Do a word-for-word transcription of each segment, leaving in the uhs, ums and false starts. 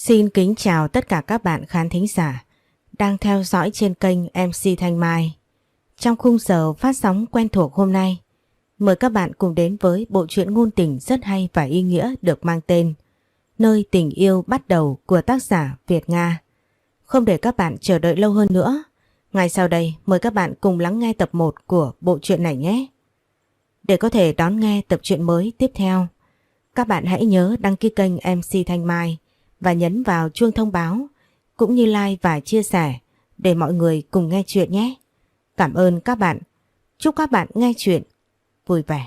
Xin kính chào tất cả các bạn khán thính giả đang theo dõi trên kênh em xê Thanh Mai. Trong khung giờ phát sóng quen thuộc hôm nay, mời các bạn cùng đến với bộ truyện ngôn tình rất hay và ý nghĩa được mang tên Nơi tình yêu bắt đầu của tác giả Việt Nga. Không để các bạn chờ đợi lâu hơn nữa, ngay sau đây mời các bạn cùng lắng nghe tập một của bộ truyện này nhé. Để có thể đón nghe tập truyện mới tiếp theo, các bạn hãy nhớ đăng ký kênh em xê Thanh Mai và nhấn vào chuông thông báo cũng như like và chia sẻ để mọi người cùng nghe chuyện nhé. Cảm ơn các bạn. Chúc các bạn nghe chuyện vui vẻ.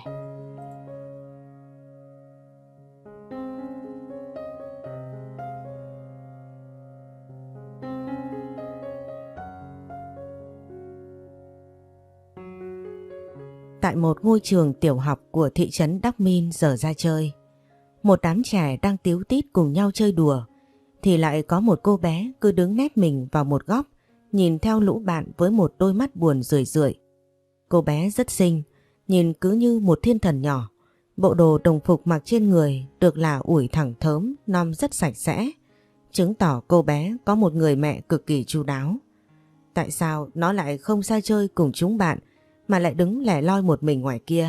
Tại một ngôi trường tiểu học của thị trấn Đắc Min giờ ra chơi, một đám trẻ đang tíu tít cùng nhau chơi đùa, thì lại có một cô bé cứ đứng nép mình vào một góc, nhìn theo lũ bạn với một đôi mắt buồn rười rượi. Cô bé rất xinh, nhìn cứ như một thiên thần nhỏ. Bộ đồ đồng phục mặc trên người được là ủi thẳng thớm, nom rất sạch sẽ, chứng tỏ cô bé có một người mẹ cực kỳ chu đáo. Tại sao nó lại không ra chơi cùng chúng bạn mà lại đứng lẻ loi một mình ngoài kia?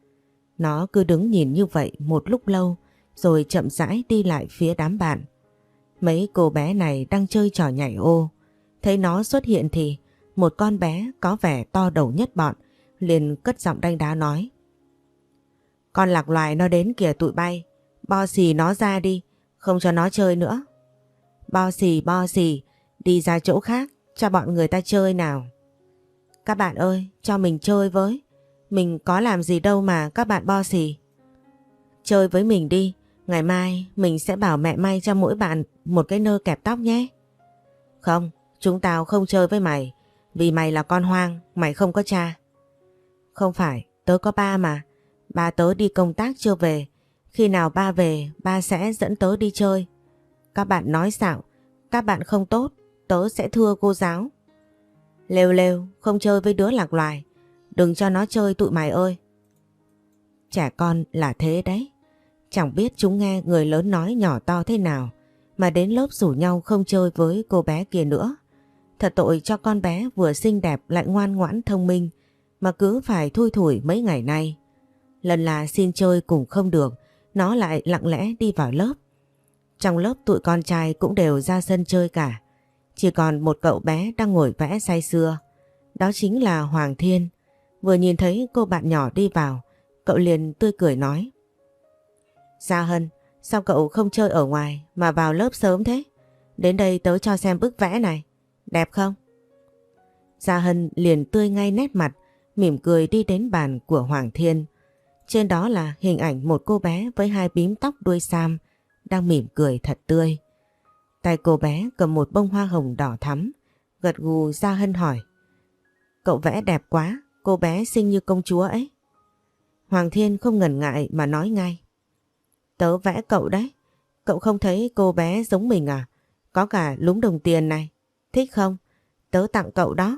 Nó cứ đứng nhìn như vậy một lúc lâu rồi chậm rãi đi lại phía đám bạn. Mấy cô bé này đang chơi trò nhảy ô. Thấy nó xuất hiện thì một con bé có vẻ to đầu nhất bọn liền cất giọng đanh đá nói: "Con lạc loài nó đến kìa tụi bay, bo xì nó ra đi, không cho nó chơi nữa. Bo xì bo xì, đi ra chỗ khác cho bọn người ta chơi nào. Các bạn ơi, cho mình chơi với, mình có làm gì đâu mà các bạn bo xì. Chơi với mình đi, ngày mai mình sẽ bảo mẹ may cho mỗi bạn một cái nơ kẹp tóc nhé." "Không, chúng tao không chơi với mày, vì mày là con hoang, mày không có cha." "Không phải, tớ có ba mà, ba tớ đi công tác chưa về, khi nào ba về ba sẽ dẫn tớ đi chơi. Các bạn nói xạo, các bạn không tốt, tớ sẽ thưa cô giáo." "Lêu lêu, không chơi với đứa lạc loài, đừng cho nó chơi tụi mày ơi." Trẻ con là thế đấy, chẳng biết chúng nghe người lớn nói nhỏ to thế nào mà đến lớp rủ nhau không chơi với cô bé kia nữa. Thật tội cho con bé vừa xinh đẹp lại ngoan ngoãn thông minh mà cứ phải thui thủi mấy ngày nay. Lần là xin chơi cùng không được, nó lại lặng lẽ đi vào lớp. Trong lớp tụi con trai cũng đều ra sân chơi cả, chỉ còn một cậu bé đang ngồi vẽ say sưa. Đó chính là Hoàng Thiên. Vừa nhìn thấy cô bạn nhỏ đi vào, cậu liền tươi cười nói: "Gia Hân, sao cậu không chơi ở ngoài mà vào lớp sớm thế? Đến đây tớ cho xem bức vẽ này, đẹp không?" Gia Hân liền tươi ngay nét mặt, mỉm cười đi đến bàn của Hoàng Thiên. Trên đó là hình ảnh một cô bé với hai bím tóc đuôi sam đang mỉm cười thật tươi. Tay cô bé cầm một bông hoa hồng đỏ thắm, gật gù. Gia Hân hỏi: "Cậu vẽ đẹp quá, cô bé xinh như công chúa ấy." Hoàng Thiên không ngần ngại mà nói ngay: "Tớ vẽ cậu đấy, cậu không thấy cô bé giống mình à? Có cả lúm đồng tiền này, thích không? Tớ tặng cậu đó."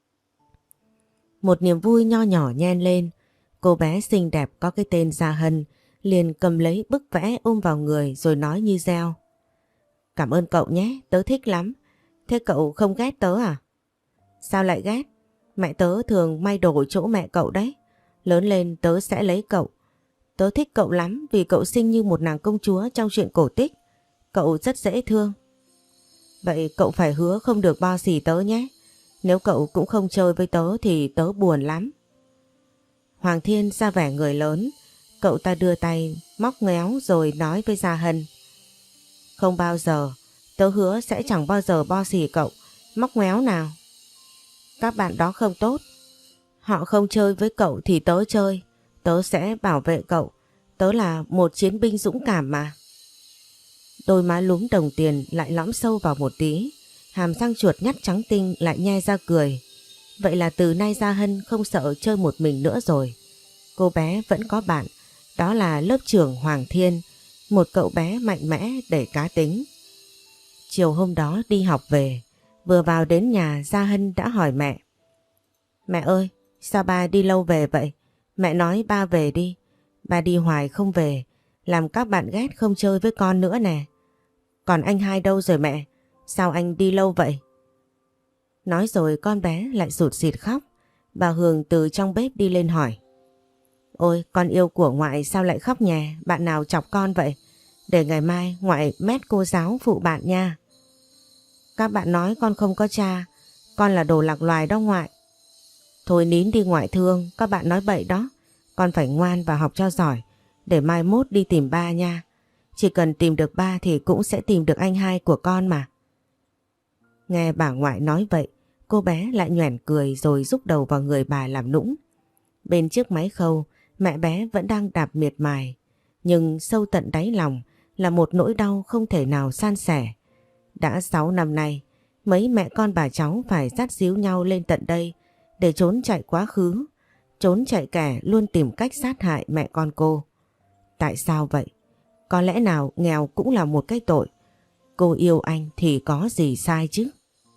Một niềm vui nho nhỏ nhen lên, cô bé xinh đẹp có cái tên Gia Hân liền cầm lấy bức vẽ ôm vào người rồi nói như reo: "Cảm ơn cậu nhé, tớ thích lắm. Thế cậu không ghét tớ à?" "Sao lại ghét? Mẹ tớ thường may đồ chỗ mẹ cậu đấy. Lớn lên tớ sẽ lấy cậu. Tớ thích cậu lắm vì cậu xinh như một nàng công chúa trong truyện cổ tích. Cậu rất dễ thương." "Vậy cậu phải hứa không được bo xì tớ nhé. Nếu cậu cũng không chơi với tớ thì tớ buồn lắm." Hoàng Thiên ra vẻ người lớn, cậu ta đưa tay móc ngéo rồi nói với Gia Hân: "Không bao giờ, tớ hứa sẽ chẳng bao giờ bo xì cậu, móc ngoéo nào. Các bạn đó không tốt. Họ không chơi với cậu thì tớ chơi, tớ sẽ bảo vệ cậu, tớ là một chiến binh dũng cảm mà." Đôi má lúm đồng tiền lại lõm sâu vào một tí, hàm răng chuột nhắt trắng tinh lại nhe ra cười. Vậy là từ nay Gia Hân không sợ chơi một mình nữa rồi. Cô bé vẫn có bạn, đó là lớp trưởng Hoàng Thiên, một cậu bé mạnh mẽ đầy cá tính. Chiều hôm đó đi học về, vừa vào đến nhà Gia Hân đã hỏi mẹ: "Mẹ ơi, sao ba đi lâu về vậy? Mẹ nói ba về đi. Ba đi hoài không về, làm các bạn ghét không chơi với con nữa nè. Còn anh hai đâu rồi mẹ? Sao anh đi lâu vậy? Nói rồi con bé lại sụt sịt khóc. Bà Hường từ trong bếp đi lên hỏi. Ôi con yêu của ngoại sao lại khóc nhè, bạn nào chọc con vậy? Để ngày mai ngoại mét cô giáo phụ bạn nha. Các bạn nói con không có cha, con là đồ lạc loài đó ngoại. Thôi nín đi ngoại thương, các bạn nói bậy đó. Con phải ngoan và học cho giỏi, để mai mốt đi tìm ba nha. Chỉ cần tìm được ba thì cũng sẽ tìm được anh hai của con mà. Nghe bà ngoại nói vậy, cô bé lại nhoẻn cười rồi rúc đầu vào người bà làm nũng. Bên chiếc máy khâu, mẹ bé vẫn đang đạp miệt mài. Nhưng sâu tận đáy lòng là một nỗi đau không thể nào san sẻ. Đã sáu năm nay, mấy mẹ con bà cháu phải dắt díu nhau lên tận đây để trốn chạy quá khứ, trốn chạy kẻ luôn tìm cách sát hại mẹ con cô. Tại sao vậy? Có lẽ nào nghèo cũng là một cái tội. Cô yêu anh thì có gì sai chứ?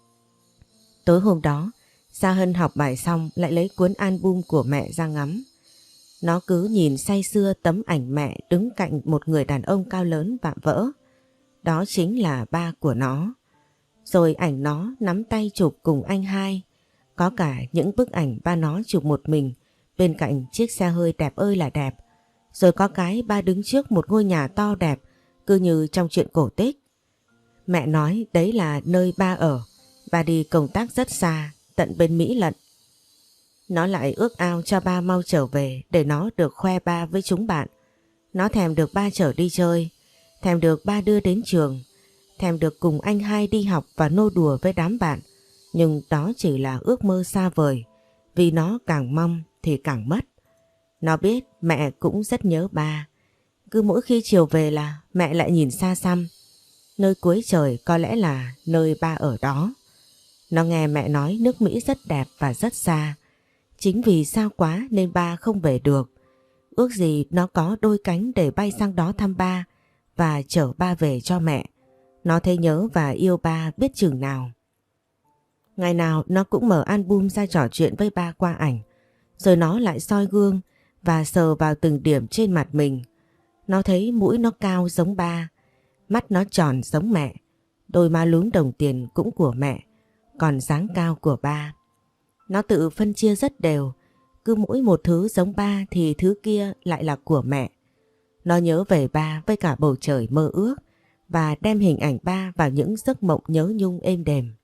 Tối hôm đó, Gia Hân học bài xong lại lấy cuốn album của mẹ ra ngắm. Nó cứ nhìn say sưa tấm ảnh mẹ đứng cạnh một người đàn ông cao lớn vạm vỡ. Đó chính là ba của nó. Rồi ảnh nó nắm tay chụp cùng anh hai. Có cả những bức ảnh ba nó chụp một mình bên cạnh chiếc xe hơi đẹp ơi là đẹp. Rồi có cái ba đứng trước một ngôi nhà to đẹp, cứ như trong truyện cổ tích. Mẹ nói đấy là nơi ba ở. Ba đi công tác rất xa, tận bên Mỹ lận. Nó lại ước ao cho ba mau trở về để nó được khoe ba với chúng bạn. Nó thèm được ba chở đi chơi, thèm được ba đưa đến trường, thèm được cùng anh hai đi học và nô đùa với đám bạn. Nhưng đó chỉ là ước mơ xa vời, vì nó càng mong thì càng mất. Nó biết mẹ cũng rất nhớ ba. Cứ mỗi khi chiều về là mẹ lại nhìn xa xăm. Nơi cuối trời có lẽ là nơi ba ở đó. Nó nghe mẹ nói nước Mỹ rất đẹp và rất xa. Chính vì xa quá nên ba không về được. Ước gì nó có đôi cánh để bay sang đó thăm ba và chở ba về cho mẹ. Nó thấy nhớ và yêu ba biết chừng nào. Ngày nào nó cũng mở album ra trò chuyện với ba qua ảnh. Rồi nó lại soi gương và sờ vào từng điểm trên mặt mình. Nó thấy mũi nó cao giống ba, mắt nó tròn giống mẹ, đôi má lúm đồng tiền cũng của mẹ, còn dáng cao của ba. Nó tự phân chia rất đều, cứ mỗi một thứ giống ba thì thứ kia lại là của mẹ. Nó nhớ về ba với cả bầu trời mơ ước và đem hình ảnh ba vào những giấc mộng nhớ nhung êm đềm.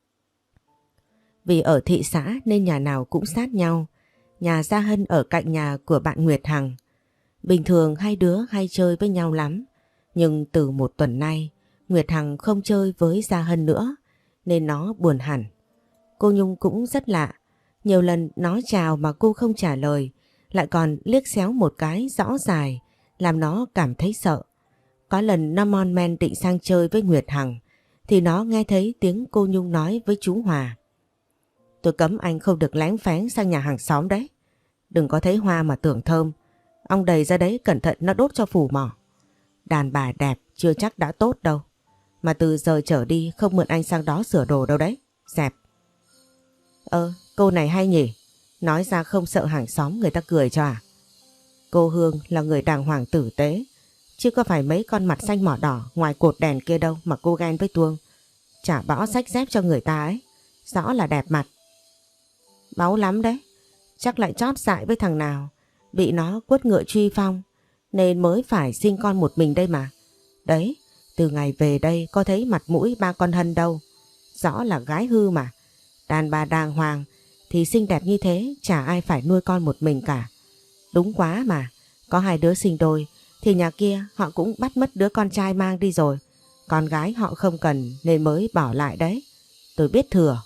Vì ở thị xã nên nhà nào cũng sát nhau. Nhà Gia Hân ở cạnh nhà của bạn Nguyệt Hằng. Bình thường hai đứa hay chơi với nhau lắm. Nhưng từ một tuần nay, Nguyệt Hằng không chơi với Gia Hân nữa, nên nó buồn hẳn. Cô Nhung cũng rất lạ. Nhiều lần nó chào mà cô không trả lời, lại còn liếc xéo một cái rõ dài, làm nó cảm thấy sợ. Có lần nó mon men định sang chơi với Nguyệt Hằng, thì nó nghe thấy tiếng cô Nhung nói với chú Hòa. Tôi cấm anh không được lén phén sang nhà hàng xóm đấy. Đừng có thấy hoa mà tưởng thơm. Ông đầy ra đấy cẩn thận nó đốt cho phủ mỏ. Đàn bà đẹp chưa chắc đã tốt đâu. Mà từ giờ trở đi không mượn anh sang đó sửa đồ đâu đấy. Dẹp. Ơ, cô này hay nhỉ? Nói ra không sợ hàng xóm người ta cười cho à? Cô Hương là người đàng hoàng tử tế, chứ có phải mấy con mặt xanh mỏ đỏ ngoài cột đèn kia đâu mà cô ghen với Tuông. Chả bỏ sách dép cho người ta ấy. Rõ là đẹp mặt. Báu lắm đấy. Chắc lại chót dại với thằng nào, bị nó quất ngựa truy phong, nên mới phải sinh con một mình đây mà. Đấy, từ ngày về đây có thấy mặt mũi ba con Hân đâu. Rõ là gái hư mà. Đàn bà đàng hoàng thì xinh đẹp như thế chả ai phải nuôi con một mình cả. Đúng quá mà. Có hai đứa sinh đôi thì nhà kia họ cũng bắt mất đứa con trai mang đi rồi. Con gái họ không cần nên mới bỏ lại đấy. Tôi biết thừa.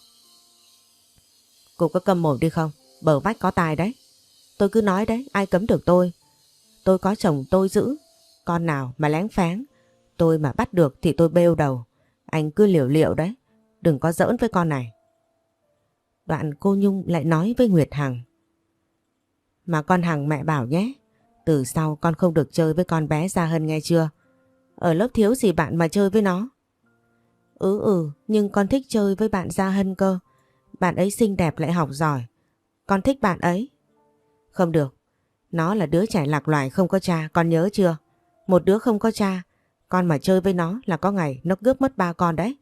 Cô có câm mồm đi không? Bờ vách có tài đấy. Tôi cứ nói đấy, ai cấm được tôi. Tôi có chồng tôi giữ. Con nào mà lén phén, tôi mà bắt được thì tôi bêu đầu. Anh cứ liều liệu đấy. Đừng có giỡn với con này. Đoạn cô Nhung lại nói với Nguyệt Hằng. Mà con Hằng mẹ bảo nhé, từ sau con không được chơi với con bé Gia Hân nghe chưa? Ở lớp thiếu gì bạn mà chơi với nó. Ừ ừ, nhưng con thích chơi với bạn Gia Hân cơ. Bạn ấy xinh đẹp lại học giỏi. Con thích bạn ấy. Không được. Nó là đứa trẻ lạc loài không có cha, con nhớ chưa? Một đứa không có cha Con mà chơi với nó là có ngày nó cướp mất ba con đấy.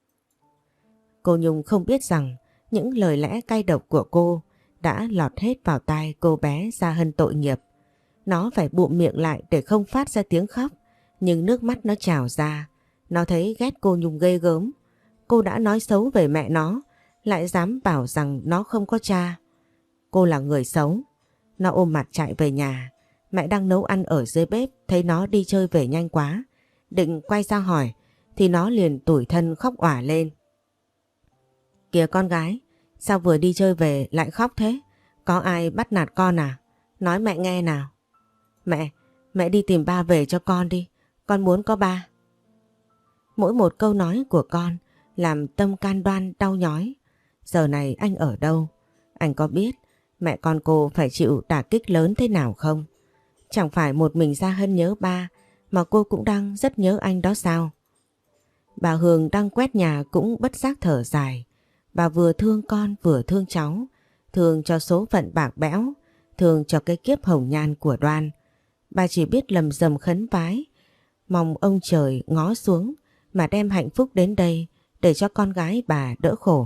Cô Nhung không biết rằng những lời lẽ cay độc của cô đã lọt hết vào tai cô bé Gia Hân tội nghiệp. Nó phải bụm miệng lại để không phát ra tiếng khóc, nhưng nước mắt nó trào ra. Nó thấy ghét cô Nhung ghê gớm. Cô đã nói xấu về mẹ nó, lại dám bảo rằng nó không có cha. Cô là người xấu. Nó ôm mặt chạy về nhà. Mẹ đang nấu ăn ở dưới bếp, thấy nó đi chơi về nhanh quá. Định quay ra hỏi, thì nó liền tủi thân khóc òa lên. Kìa con gái, sao vừa đi chơi về lại khóc thế? Có ai bắt nạt con à? Nói mẹ nghe nào. Mẹ, mẹ đi tìm ba về cho con đi. Con muốn có ba. Mỗi một câu nói của con làm tâm can Đoan đau nhói. Giờ này anh ở đâu? Anh có biết mẹ con cô phải chịu đả kích lớn thế nào không? Chẳng phải một mình Gia Hân nhớ ba, mà cô cũng đang rất nhớ anh đó sao? Bà Hương đang quét nhà cũng bất giác thở dài. Bà vừa thương con vừa thương cháu, thương cho số phận bạc bẽo, thương cho cái kiếp hồng nhan của Đoan. Bà chỉ biết lầm rầm khấn vái, mong ông trời ngó xuống mà đem hạnh phúc đến đây để cho con gái bà đỡ khổ.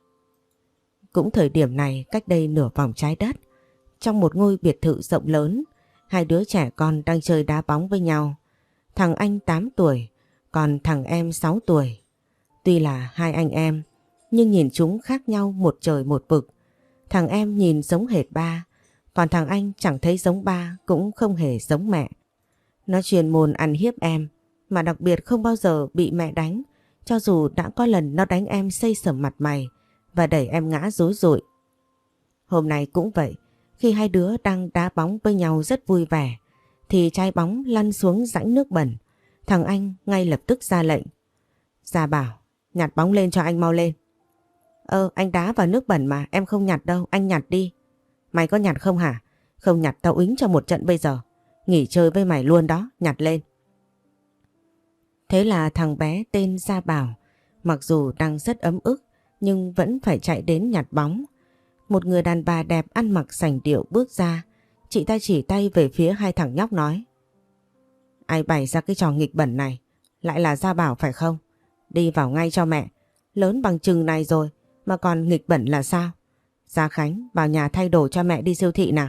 Cũng thời điểm này, cách đây nửa vòng trái đất, trong một ngôi biệt thự rộng lớn, hai đứa trẻ con đang chơi đá bóng với nhau. Thằng anh tám tuổi, còn thằng em sáu tuổi. Tuy là hai anh em, nhưng nhìn chúng khác nhau một trời một vực. Thằng em nhìn giống hệt ba, còn thằng anh chẳng thấy giống ba cũng không hề giống mẹ. Nó chuyên môn ăn hiếp em, mà đặc biệt không bao giờ bị mẹ đánh, cho dù đã có lần nó đánh em xây sẩm mặt mày và đẩy em ngã rúi rụi. Hôm nay cũng vậy, khi hai đứa đang đá bóng với nhau rất vui vẻ, thì trái bóng lăn xuống rãnh nước bẩn. Thằng anh ngay lập tức ra lệnh. Gia Bảo, nhặt bóng lên cho anh mau lên. Ơ, anh đá vào nước bẩn mà, em không nhặt đâu, anh nhặt đi. Mày có nhặt không hả? Không nhặt tao uýnh cho một trận bây giờ. Nghỉ chơi với mày luôn đó, nhặt lên. Thế là thằng bé tên Gia Bảo, mặc dù đang rất ấm ức, nhưng vẫn phải chạy đến nhặt bóng. Một người đàn bà đẹp ăn mặc sành điệu bước ra, chị ta chỉ tay về phía hai thằng nhóc nói. Ai bày ra cái trò nghịch bẩn này? Lại là Gia Bảo phải không? Đi vào ngay cho mẹ. Lớn bằng chừng này rồi mà còn nghịch bẩn là sao? Gia Khánh, vào nhà thay đồ cho mẹ đi siêu thị nào.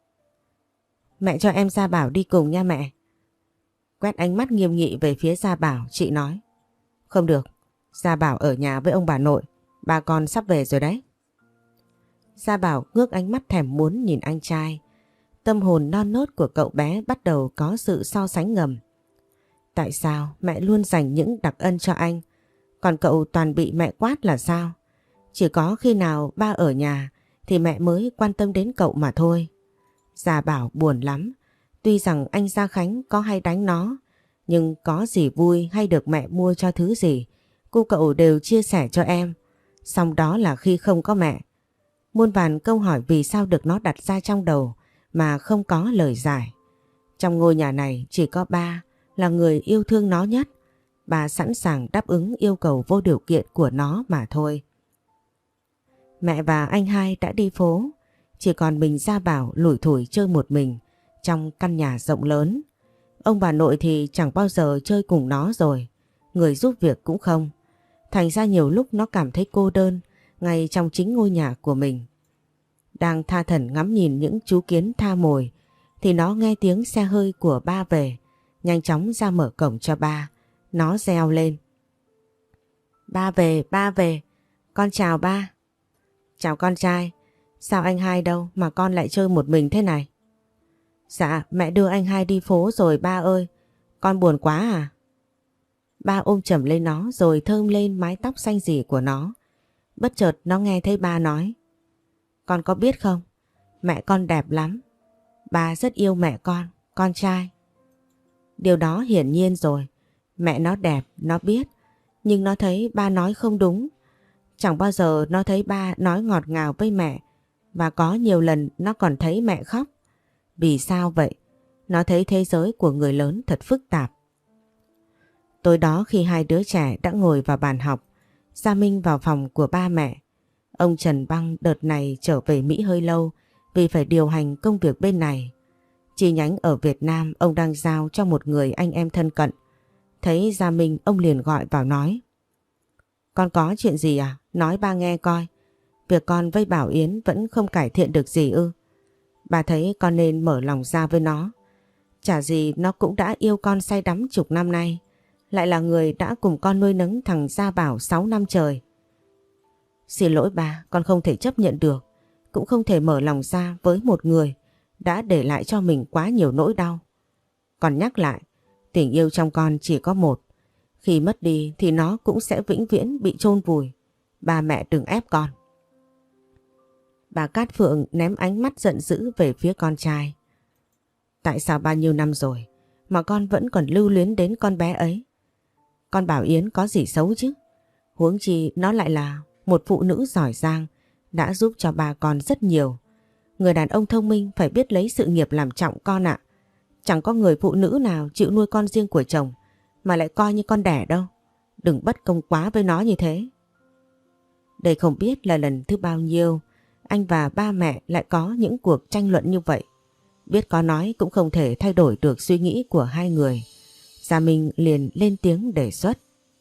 Mẹ cho em Gia Bảo đi cùng nha mẹ. Quét ánh mắt nghiêm nghị về phía Gia Bảo, chị nói. Không được, Gia Bảo ở nhà với ông bà nội, bà con sắp về rồi đấy. Gia Bảo ngước ánh mắt thèm muốn nhìn anh trai. Tâm hồn non nớt của cậu bé bắt đầu có sự so sánh ngầm. Tại sao mẹ luôn dành những đặc ân cho anh, còn cậu toàn bị mẹ quát là sao? Chỉ có khi nào ba ở nhà thì mẹ mới quan tâm đến cậu mà thôi. Gia Bảo buồn lắm. Tuy rằng anh Gia Khánh có hay đánh nó, nhưng có gì vui hay được mẹ mua cho thứ gì, cô cậu đều chia sẻ cho em. Xong đó là khi không có mẹ. Muôn vàn câu hỏi vì sao được nó đặt ra trong đầu mà không có lời giải. Trong ngôi nhà này chỉ có ba là người yêu thương nó nhất. Bà sẵn sàng đáp ứng yêu cầu vô điều kiện của nó mà thôi. Mẹ và anh hai đã đi phố, chỉ còn mình Gia Bảo lủi thủi chơi một mình trong căn nhà rộng lớn. Ông bà nội thì chẳng bao giờ chơi cùng nó rồi, người giúp việc cũng không. Thành ra nhiều lúc nó cảm thấy cô đơn ngay trong chính ngôi nhà của mình. Đang tha thẩn ngắm nhìn những chú kiến tha mồi thì nó nghe tiếng xe hơi của ba về, nhanh chóng ra mở cổng cho ba. Nó reo lên. Ba về, ba về, con chào ba. Chào con trai, sao anh hai đâu mà con lại chơi một mình thế này? Dạ, mẹ đưa anh hai đi phố rồi ba ơi, con buồn quá à? Ba ôm chầm lấy nó rồi thơm lên mái tóc xanh rỉ của nó. Bất chợt nó nghe thấy ba nói. Con có biết không, mẹ con đẹp lắm. Ba rất yêu mẹ con, con trai. Điều đó hiển nhiên rồi. Mẹ nó đẹp, nó biết. Nhưng nó thấy ba nói không đúng. Chẳng bao giờ nó thấy ba nói ngọt ngào với mẹ. Và có nhiều lần nó còn thấy mẹ khóc. Vì sao vậy? Nó thấy thế giới của người lớn thật phức tạp. Tối đó khi hai đứa trẻ đã ngồi vào bàn học, Gia Minh vào phòng của ba mẹ. Ông Trần Băng đợt này trở về Mỹ hơi lâu vì phải điều hành công việc bên này. Chi nhánh ở Việt Nam ông đang giao cho một người anh em thân cận. Thấy Gia Minh ông liền gọi vào nói. Con có chuyện gì à? Nói ba nghe coi. Việc con với Bảo Yến vẫn không cải thiện được gì ư? Bà thấy con nên mở lòng ra với nó. Chả gì nó cũng đã yêu con say đắm chục năm nay. Lại là người đã cùng con nuôi nấng thằng Gia Bảo sáu năm trời. Xin lỗi bà, con không thể chấp nhận được. Cũng không thể mở lòng ra với một người đã để lại cho mình quá nhiều nỗi đau. Còn nhắc lại, tình yêu trong con chỉ có một. Khi mất đi thì nó cũng sẽ vĩnh viễn bị chôn vùi. Ba mẹ đừng ép con. Bà Cát Phượng ném ánh mắt giận dữ về phía con trai. Tại sao bao nhiêu năm rồi mà con vẫn còn lưu luyến đến con bé ấy? Con Bảo Yến có gì xấu chứ? Huống chi nó lại là một phụ nữ giỏi giang, đã giúp cho bà con rất nhiều. Người đàn ông thông minh phải biết lấy sự nghiệp làm trọng con ạ. Chẳng có người phụ nữ nào chịu nuôi con riêng của chồng mà lại coi như con đẻ đâu. Đừng bất công quá với nó như thế. Đây không biết là lần thứ bao nhiêu anh và ba mẹ lại có những cuộc tranh luận như vậy. Biết có nói cũng không thể thay đổi được suy nghĩ của hai người. Gia Minh liền lên tiếng đề xuất.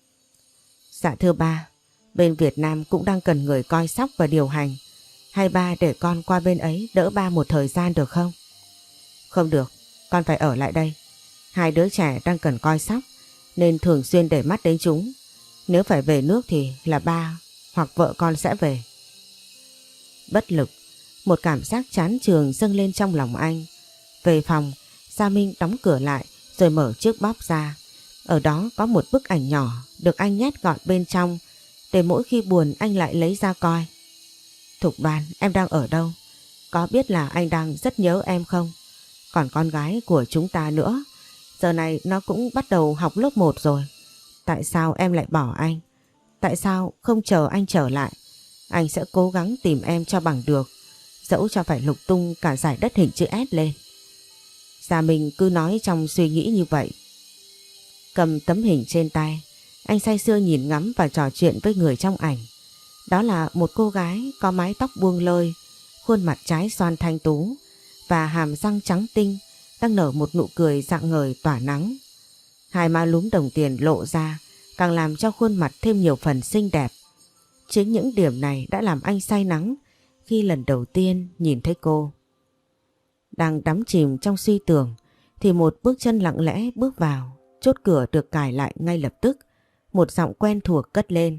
Dạ thưa ba, bên Việt Nam cũng đang cần người coi sóc và điều hành. Hay ba để con qua bên ấy đỡ ba một thời gian được không? Không được, con phải ở lại đây. Hai đứa trẻ đang cần coi sóc nên thường xuyên để mắt đến chúng. Nếu phải về nước thì là ba hoặc vợ con sẽ về. Bất lực, một cảm giác chán chường dâng lên trong lòng anh. Về phòng, Gia Minh đóng cửa lại rồi mở chiếc bóp ra. Ở đó có một bức ảnh nhỏ được anh nhét gọn bên trong để mỗi khi buồn anh lại lấy ra coi. Thục Đoan, em đang ở đâu? Có biết là anh đang rất nhớ em không? Còn con gái của chúng ta nữa. Giờ này nó cũng bắt đầu học lớp một rồi. Tại sao em lại bỏ anh? Tại sao không chờ anh trở lại? Anh sẽ cố gắng tìm em cho bằng được. Dẫu cho phải lục tung cả dải đất hình chữ S lên. Gia Minh cứ nói trong suy nghĩ như vậy. Cầm tấm hình trên tay, anh say sưa nhìn ngắm và trò chuyện với người trong ảnh. Đó là một cô gái có mái tóc buông lơi, khuôn mặt trái xoan thanh tú và hàm răng trắng tinh, đang nở một nụ cười rạng ngời tỏa nắng. Hai má lúm đồng tiền lộ ra, càng làm cho khuôn mặt thêm nhiều phần xinh đẹp. Chính những điểm này đã làm anh say nắng khi lần đầu tiên nhìn thấy cô. Đang đắm chìm trong suy tưởng thì một bước chân lặng lẽ bước vào, chốt cửa được cài lại ngay lập tức. Một giọng quen thuộc cất lên.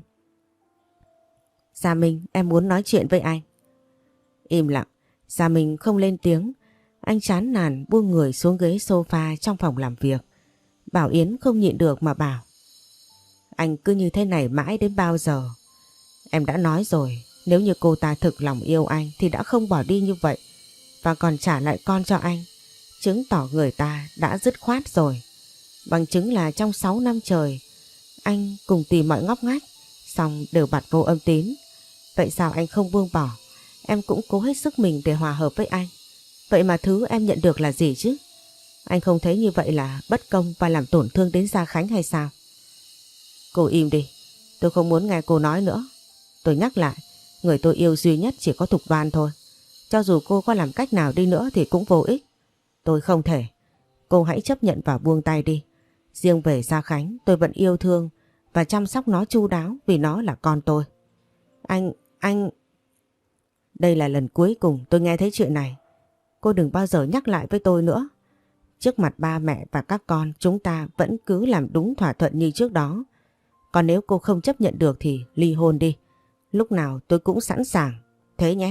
Gia Minh, em muốn nói chuyện với anh. Im lặng, Gia Minh không lên tiếng. Anh chán nản buông người xuống ghế sofa trong phòng làm việc. Bảo Yến không nhịn được mà bảo. Anh cứ như thế này mãi đến bao giờ? Em đã nói rồi, nếu như cô ta thực lòng yêu anh thì đã không bỏ đi như vậy và còn trả lại con cho anh. Chứng tỏ người ta đã dứt khoát rồi. Bằng chứng là trong sáu năm trời anh cùng tìm mọi ngóc ngách, xong đều bặt vô âm tín. Vậy sao anh không buông bỏ? Em cũng cố hết sức mình để hòa hợp với anh. Vậy mà thứ em nhận được là gì chứ? Anh không thấy như vậy là bất công và làm tổn thương đến Gia Khánh hay sao? Cô im đi, tôi không muốn nghe cô nói nữa. Tôi nhắc lại, người tôi yêu duy nhất chỉ có Thục Đoan thôi. Cho dù cô có làm cách nào đi nữa thì cũng vô ích. Tôi không thể. Cô hãy chấp nhận và buông tay đi. Riêng về Gia Khánh, tôi vẫn yêu thương và chăm sóc nó chu đáo vì nó là con tôi. Anh, anh... Đây là lần cuối cùng tôi nghe thấy chuyện này. Cô đừng bao giờ nhắc lại với tôi nữa. Trước mặt ba mẹ và các con, chúng ta vẫn cứ làm đúng thỏa thuận như trước đó. Còn nếu cô không chấp nhận được thì ly hôn đi. Lúc nào tôi cũng sẵn sàng. Thế nhé.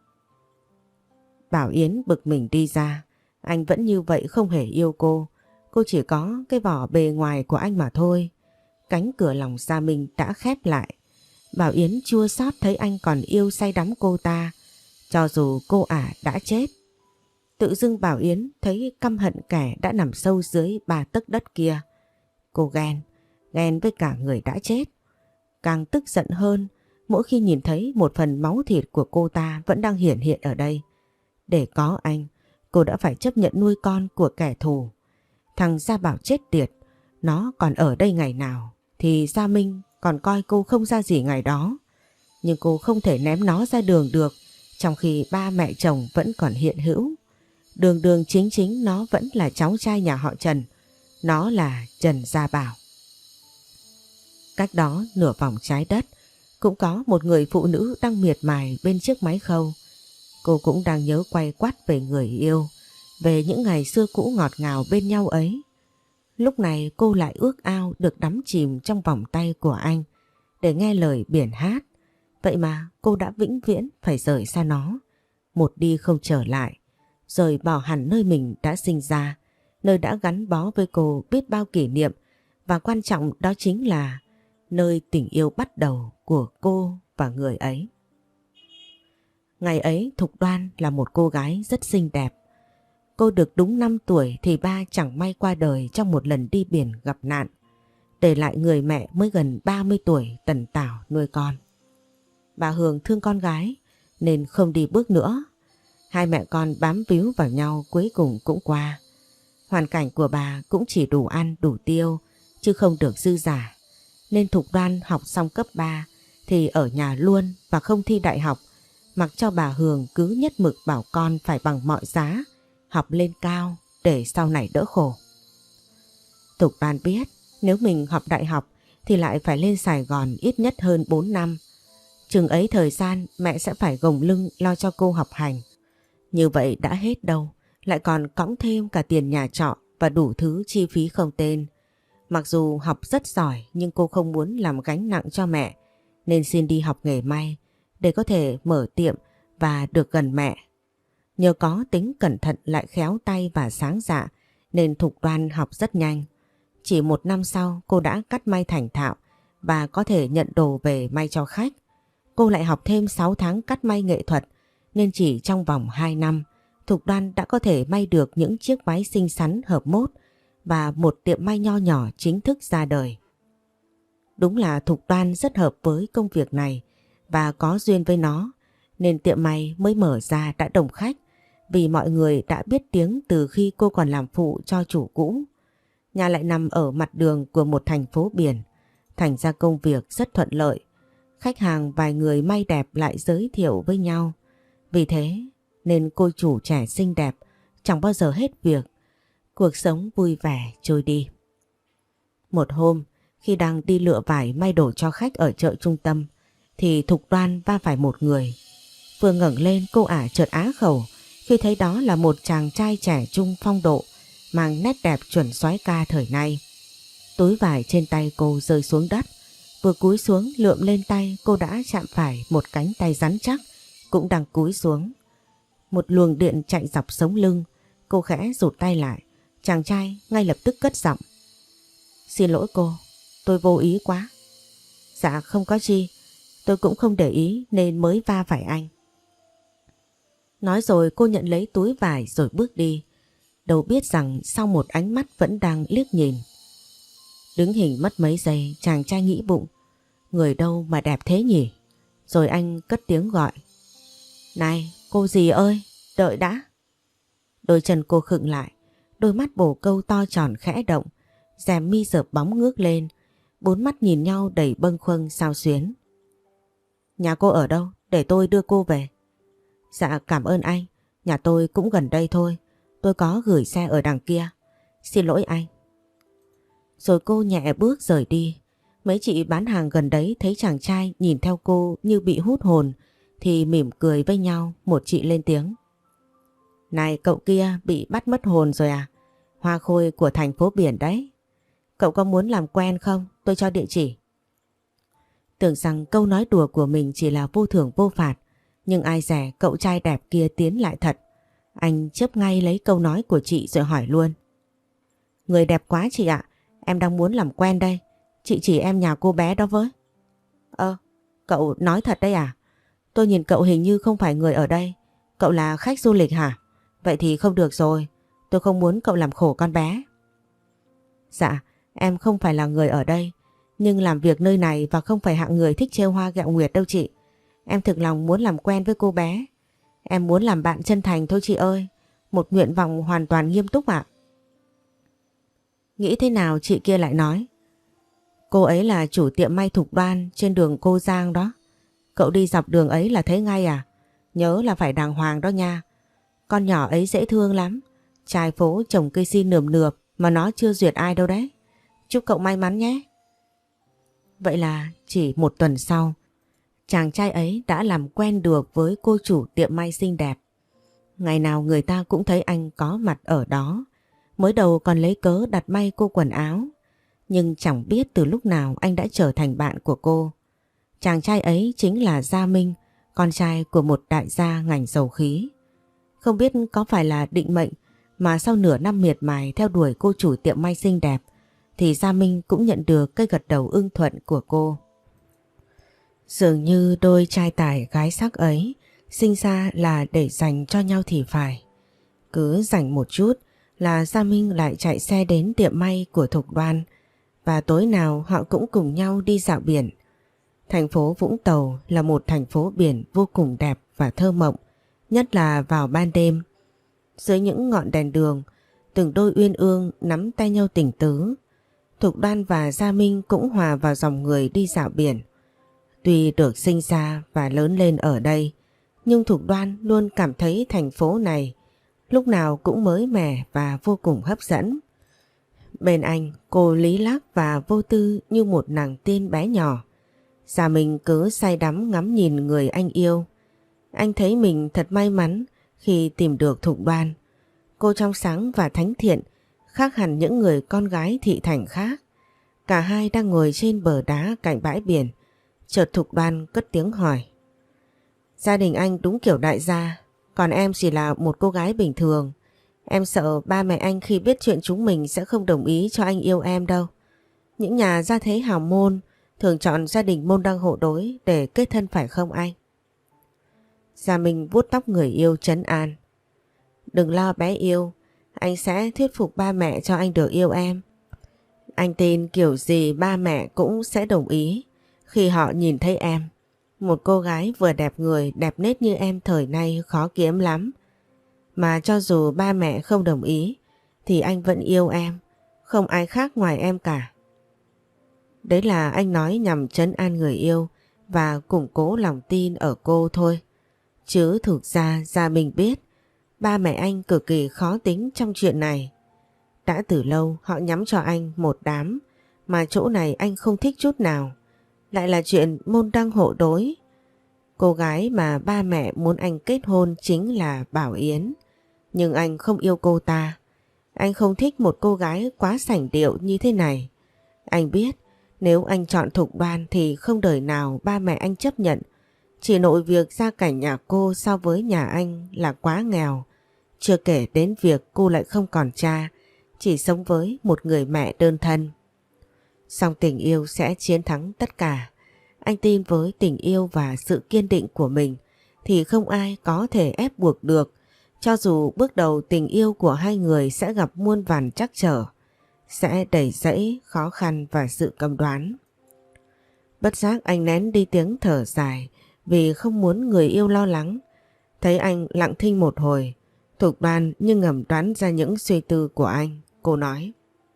Bảo Yến bực mình đi ra. Anh vẫn như vậy không hề yêu cô. Cô chỉ có cái vỏ bề ngoài của anh mà thôi. Cánh cửa lòng Gia Minh đã khép lại. Bảo Yến chua xót thấy anh còn yêu say đắm cô ta, cho dù cô ả đã chết. Tự dưng Bảo Yến thấy căm hận kẻ đã nằm sâu dưới ba tấc đất kia. Cô ghen, ghen với cả người đã chết. Càng tức giận hơn mỗi khi nhìn thấy một phần máu thịt của cô ta vẫn đang hiển hiện ở đây. Để có anh, cô đã phải chấp nhận nuôi con của kẻ thù. Thằng Gia Bảo chết tiệt, nó còn ở đây ngày nào thì Gia Minh còn coi cô không ra gì ngày đó. Nhưng cô không thể ném nó ra đường được, trong khi ba mẹ chồng vẫn còn hiện hữu. Đường đường chính chính nó vẫn là cháu trai nhà họ Trần. Nó là Trần Gia Bảo. Cách đó nửa vòng trái đất cũng có một người phụ nữ đang miệt mài bên chiếc máy khâu. Cô cũng đang nhớ quay quắt về người yêu, về những ngày xưa cũ ngọt ngào bên nhau ấy. Lúc này cô lại ước ao được đắm chìm trong vòng tay của anh để nghe lời biển hát. Vậy mà cô đã vĩnh viễn phải rời xa nó, một đi không trở lại, rời bỏ hẳn nơi mình đã sinh ra, nơi đã gắn bó với cô biết bao kỷ niệm, và quan trọng đó chính là nơi tình yêu bắt đầu của cô và người ấy. Ngày ấy Thục Đoan là một cô gái rất xinh đẹp. Cô được đúng năm tuổi thì ba chẳng may qua đời trong một lần đi biển gặp nạn, để lại người mẹ mới gần ba mươi tuổi tần tảo nuôi con. Bà Hường thương con gái nên không đi bước nữa. Hai mẹ con bám víu vào nhau cuối cùng cũng qua. Hoàn cảnh của bà cũng chỉ đủ ăn đủ tiêu chứ không được dư giả. Nên Thục Đoan học xong cấp ba thì ở nhà luôn và không thi đại học, mặc cho bà Hường cứ nhất mực bảo con phải bằng mọi giá học lên cao để sau này đỡ khổ. Thục Đoan biết nếu mình học đại học thì lại phải lên Sài Gòn ít nhất hơn bốn năm. Chừng ấy thời gian mẹ sẽ phải gồng lưng lo cho cô học hành. Như vậy đã hết đâu, lại còn cõng thêm cả tiền nhà trọ và đủ thứ chi phí không tên. Mặc dù học rất giỏi nhưng cô không muốn làm gánh nặng cho mẹ, nên xin đi học nghề may để có thể mở tiệm và được gần mẹ. Nhờ có tính cẩn thận lại khéo tay và sáng dạ nên Thục Đoan học rất nhanh. Chỉ một năm sau cô đã cắt may thành thạo và có thể nhận đồ về may cho khách. Cô lại học thêm sáu tháng cắt may nghệ thuật, nên chỉ trong vòng hai năm Thục Đoan đã có thể may được những chiếc váy xinh xắn hợp mốt và một tiệm may nho nhỏ chính thức ra đời. Đúng là Thục Đoan rất hợp với công việc này và có duyên với nó, nên tiệm may mới mở ra đã đông khách, vì mọi người đã biết tiếng từ khi cô còn làm phụ cho chủ cũ. Nhà lại nằm ở mặt đường của một thành phố biển, thành ra công việc rất thuận lợi. Khách hàng vài người may đẹp lại giới thiệu với nhau. Vì thế nên cô chủ trẻ xinh đẹp chẳng bao giờ hết việc. Cuộc sống vui vẻ trôi đi. Một hôm khi đang đi lựa vải may đồ cho khách ở chợ trung tâm thì Thục Đoan va phải một người. Vừa ngẩng lên cô ả chợt á khẩu khi thấy đó là một chàng trai trẻ trung phong độ, mang nét đẹp chuẩn soái ca thời nay. Túi vải trên tay cô rơi xuống đất. Vừa cúi xuống lượm lên tay cô đã chạm phải một cánh tay rắn chắc cũng đang cúi xuống. Một luồng điện chạy dọc sống lưng. Cô khẽ rụt tay lại. Chàng trai ngay lập tức cất giọng: "Xin lỗi cô, tôi vô ý quá." "Dạ không có chi, tôi cũng không để ý nên mới va phải anh." Nói rồi cô nhận lấy túi vải rồi bước đi. Đâu biết rằng sau một ánh mắt vẫn đang liếc nhìn. Đứng hình mất mấy giây, chàng trai nghĩ bụng: người đâu mà đẹp thế nhỉ? Rồi anh cất tiếng gọi: "Này cô dì ơi, đợi đã." Đôi chân cô khựng lại, đôi mắt bồ câu to tròn khẽ động, rèm mi rợp bóng ngước lên, bốn mắt nhìn nhau đầy bâng khuâng xao xuyến. "Nhà cô ở đâu? Để tôi đưa cô về." "Dạ cảm ơn anh, nhà tôi cũng gần đây thôi, tôi có gửi xe ở đằng kia. Xin lỗi anh." Rồi cô nhẹ bước rời đi. Mấy chị bán hàng gần đấy thấy chàng trai nhìn theo cô như bị hút hồn thì mỉm cười với nhau. Một chị lên tiếng: "Này cậu kia bị bắt mất hồn rồi à? Hoa khôi của thành phố biển đấy. Cậu có muốn làm quen không? Tôi cho địa chỉ." Tưởng rằng câu nói đùa của mình chỉ là vô thưởng vô phạt, nhưng ai dè cậu trai đẹp kia tiến lại thật. Anh chớp ngay lấy câu nói của chị rồi hỏi luôn: "Người đẹp quá chị ạ, em đang muốn làm quen đây. Chị chỉ em nhà cô bé đó với." "Ơ, cậu nói thật đấy à? Tôi nhìn cậu hình như không phải người ở đây. Cậu là khách du lịch hả? Vậy thì không được rồi, tôi không muốn cậu làm khổ con bé." "Dạ, em không phải là người ở đây, nhưng làm việc nơi này và không phải hạng người thích trêu hoa ghẹo nguyệt đâu chị. Em thực lòng muốn làm quen với cô bé. Em muốn làm bạn chân thành thôi chị ơi. Một nguyện vọng hoàn toàn nghiêm túc ạ." Nghĩ thế nào chị kia lại nói: "Cô ấy là chủ tiệm may Thục Đoan trên đường Cô Giang đó. Cậu đi dọc đường ấy là thấy ngay à? Nhớ là phải đàng hoàng đó nha. Con nhỏ ấy dễ thương lắm. Trai phố trồng cây si nườm nượp mà nó chưa duyệt ai đâu đấy. Chúc cậu may mắn nhé." Vậy là chỉ một tuần sau, chàng trai ấy đã làm quen được với cô chủ tiệm may xinh đẹp. Ngày nào người ta cũng thấy anh có mặt ở đó. Mới đầu còn lấy cớ đặt may cô quần áo. Nhưng chẳng biết từ lúc nào anh đã trở thành bạn của cô. Chàng trai ấy chính là Gia Minh, con trai của một đại gia ngành dầu khí. Không biết có phải là định mệnh mà sau nửa năm miệt mài theo đuổi cô chủ tiệm may xinh đẹp thì Gia Minh cũng nhận được cái gật đầu ưng thuận của cô. Dường như đôi trai tài gái sắc ấy sinh ra là để dành cho nhau thì phải. Cứ dành một chút là Gia Minh lại chạy xe đến tiệm may của Thục Đoan và tối nào họ cũng cùng nhau đi dạo biển. Thành phố Vũng Tàu là một thành phố biển vô cùng đẹp và thơ mộng, nhất là vào ban đêm. Dưới những ngọn đèn đường, từng đôi uyên ương nắm tay nhau tình tứ. Thục Đoan và Gia Minh cũng hòa vào dòng người đi dạo biển. Tuy được sinh ra và lớn lên ở đây, nhưng Thục Đoan luôn cảm thấy thành phố này lúc nào cũng mới mẻ và vô cùng hấp dẫn. Bên anh, cô lý lác và vô tư như một nàng tiên bé nhỏ. Gia Minh cứ say đắm ngắm nhìn người anh yêu. Anh thấy mình thật may mắn khi tìm được Thục Đoan. Cô trong sáng và thánh thiện, khác hẳn những người con gái thị thành khác. Cả hai đang ngồi trên bờ đá cạnh bãi biển. Chợt Thục Đoan cất tiếng hỏi. Gia đình anh đúng kiểu đại gia, còn em chỉ là một cô gái bình thường. Em sợ ba mẹ anh khi biết chuyện chúng mình sẽ không đồng ý cho anh yêu em đâu. Những nhà gia thế hào môn thường chọn gia đình môn đăng hộ đối để kết thân phải không anh? Gia Minh vuốt tóc người yêu trấn an. Đừng lo bé yêu, anh sẽ thuyết phục ba mẹ cho anh được yêu em. Anh tin kiểu gì ba mẹ cũng sẽ đồng ý khi họ nhìn thấy em. Một cô gái vừa đẹp người đẹp nết như em thời nay khó kiếm lắm. Mà cho dù ba mẹ không đồng ý thì anh vẫn yêu em, không ai khác ngoài em cả. Đấy là anh nói nhằm trấn an người yêu và củng cố lòng tin ở cô thôi. Chứ thực ra Gia Minh biết ba mẹ anh cực kỳ khó tính trong chuyện này. Đã từ lâu họ nhắm cho anh một đám mà chỗ này anh không thích chút nào. Lại là chuyện môn đăng hộ đối. Cô gái mà ba mẹ muốn anh kết hôn chính là Bảo Yến. Nhưng anh không yêu cô ta. Anh không thích một cô gái quá sảnh điệu như thế này. Anh biết nếu anh chọn Thục Đoan thì không đời nào ba mẹ anh chấp nhận. Chỉ nội việc gia cảnh nhà cô so với nhà anh là quá nghèo. Chưa kể đến việc cô lại không còn cha, chỉ sống với một người mẹ đơn thân. Song tình yêu sẽ chiến thắng tất cả. Anh tin với tình yêu và sự kiên định của mình thì không ai có thể ép buộc được. Cho dù bước đầu tình yêu của hai người sẽ gặp muôn vàn trắc trở, sẽ đầy rẫy khó khăn và sự cấm đoán. Bất giác anh nén đi tiếng thở dài vì không muốn người yêu lo lắng. Thấy anh lặng thinh một hồi, Thục Đoan như ngầm đoán ra những suy tư của anh. Cô nói.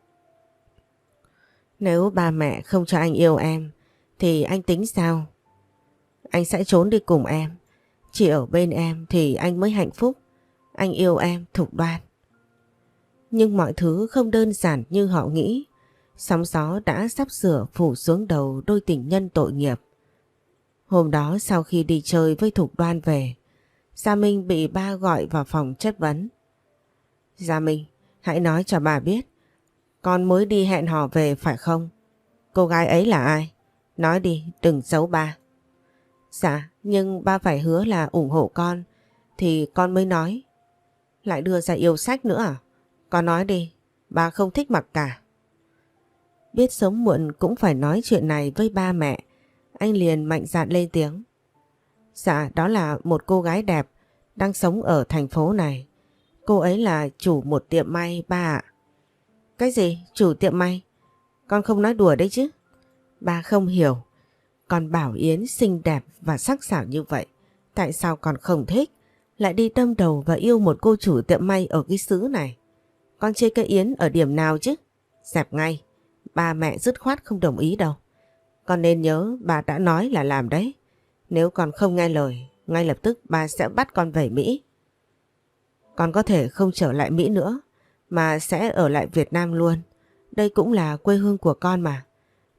Nếu ba mẹ không cho anh yêu em thì anh tính sao? Anh sẽ trốn đi cùng em. Chỉ ở bên em thì anh mới hạnh phúc. Anh yêu em, Thục Đoan. Nhưng mọi thứ không đơn giản như họ nghĩ. Sóng gió đã sắp sửa phủ xuống đầu đôi tình nhân tội nghiệp. Hôm đó sau khi đi chơi với Thục Đoan về, Gia Minh bị ba gọi vào phòng chất vấn. Gia Minh, hãy nói cho bà biết, con mới đi hẹn hò về phải không? Cô gái ấy là ai? Nói đi, đừng giấu ba. Dạ, nhưng ba phải hứa là ủng hộ con, thì con mới nói. Lại đưa ra yêu sách nữa à? Con nói đi, ba không thích mặc cả. Biết sớm muộn cũng phải nói chuyện này với ba mẹ, anh liền mạnh dạn lên tiếng. Dạ, đó là một cô gái đẹp, đang sống ở thành phố này. Cô ấy là chủ một tiệm may ba ạ. Cái gì? Chủ tiệm may? Con không nói đùa đấy chứ? Ba không hiểu. Con Bảo Yến xinh đẹp và sắc sảo như vậy, tại sao con không thích? Lại đi đâm đầu và yêu một cô chủ tiệm may ở cái xứ này. Con chê cái Yến ở điểm nào chứ? Dẹp ngay. Ba mẹ dứt khoát không đồng ý đâu. Con nên nhớ bà đã nói là làm đấy. Nếu con không nghe lời, ngay lập tức ba sẽ bắt con về Mỹ. Con có thể không trở lại Mỹ nữa, mà sẽ ở lại Việt Nam luôn. Đây cũng là quê hương của con mà.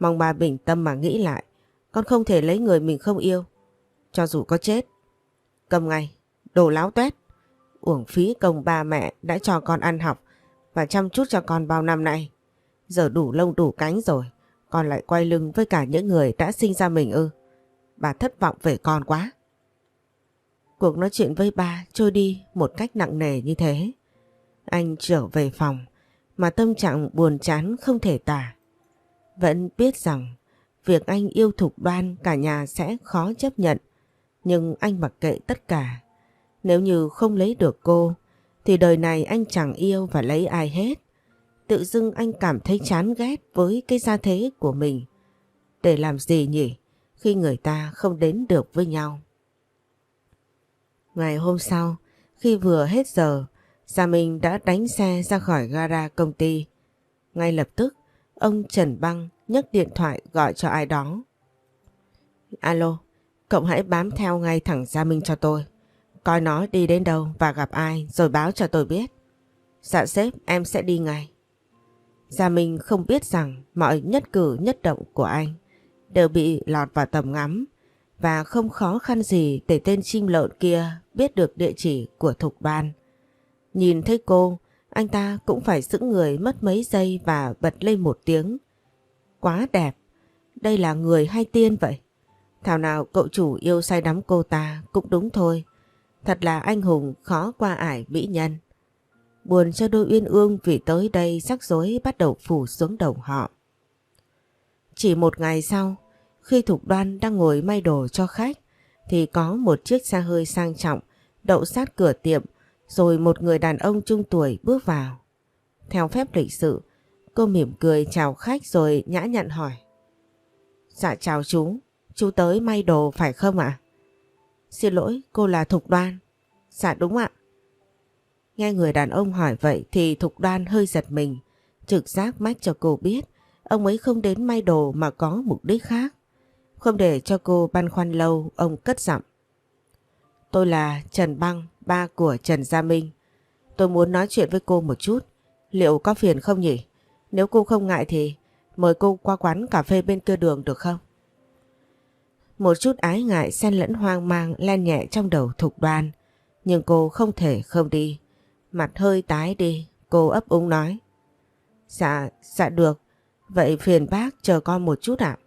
Mong bà bình tâm mà nghĩ lại. Con không thể lấy người mình không yêu. Cho dù có chết. Cầm ngay. Đồ láo tuét. Uổng phí công ba mẹ đã cho con ăn học và chăm chút cho con bao năm nay. Giờ đủ lông đủ cánh rồi. Con lại quay lưng với cả những người đã sinh ra mình ư? Bà thất vọng về con quá. Cuộc nói chuyện với ba trôi đi một cách nặng nề như thế. Anh trở về phòng mà tâm trạng buồn chán không thể tả. Vẫn biết rằng việc anh yêu Thục Đoan cả nhà sẽ khó chấp nhận. Nhưng anh mặc kệ tất cả. Nếu như không lấy được cô thì đời này anh chẳng yêu và lấy ai hết. Tự dưng anh cảm thấy chán ghét với cái gia thế của mình. Để làm gì nhỉ khi người ta không đến được với nhau. Ngày hôm sau, khi vừa hết giờ, Gia Minh đã đánh xe ra khỏi gara công ty. Ngay lập tức, ông Trần Băng nhấc điện thoại gọi cho ai đó. Alo, cậu hãy bám theo ngay thẳng Gia Minh cho tôi. Coi nó đi đến đâu và gặp ai rồi báo cho tôi biết. Dạ sếp, em sẽ đi ngay. Gia Minh không biết rằng mọi nhất cử nhất động của anh đều bị lọt vào tầm ngắm và không khó khăn gì để tên chim lợn kia biết được địa chỉ của Thục Đoan. Nhìn thấy cô, anh ta cũng phải sững người mất mấy giây và bật lên một tiếng. Quá đẹp, đây là người hay tiên vậy? Thảo nào cậu chủ yêu say đắm cô ta cũng đúng thôi. Thật là anh hùng khó qua ải mỹ nhân. Buồn cho đôi uyên ương vì tới đây rắc rối bắt đầu phủ xuống đầu họ. Chỉ một ngày sau, khi Thục Đoan đang ngồi may đồ cho khách, thì có một chiếc xe hơi sang trọng đậu sát cửa tiệm, rồi một người đàn ông trung tuổi bước vào. Theo phép lịch sự, cô mỉm cười chào khách rồi nhã nhặn hỏi. Dạ chào chú, chú tới may đồ phải không ạ? Xin lỗi, cô là Thục Đoan. Dạ đúng ạ. Nghe người đàn ông hỏi vậy thì Thục Đoan hơi giật mình, trực giác mách cho cô biết ông ấy không đến may đồ mà có mục đích khác. Không để cho cô băn khoăn lâu, ông cất giọng. Tôi là Trần Băng, ba của Trần Gia Minh. Tôi muốn nói chuyện với cô một chút. Liệu có phiền không nhỉ? Nếu cô không ngại thì mời cô qua quán cà phê bên kia đường được không? Một chút ái ngại xen lẫn hoang mang len nhẹ trong đầu Thục Đoan. Nhưng cô không thể không đi. Mặt hơi tái đi, cô ấp úng nói. Dạ, dạ được. Vậy phiền bác chờ con một chút ạ.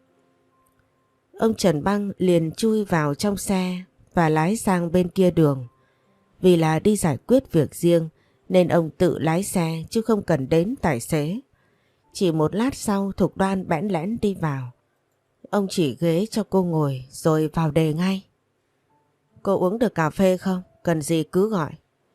Ông Trần Băng liền chui vào trong xe và lái sang bên kia đường. Vì là đi giải quyết việc riêng nên ông tự lái xe chứ không cần đến tài xế. Chỉ một lát sau Thục Đoan bẽn lẽn đi vào. Ông chỉ ghế cho cô ngồi rồi vào đề ngay. Cô uống được cà phê không? Cần gì cứ gọi.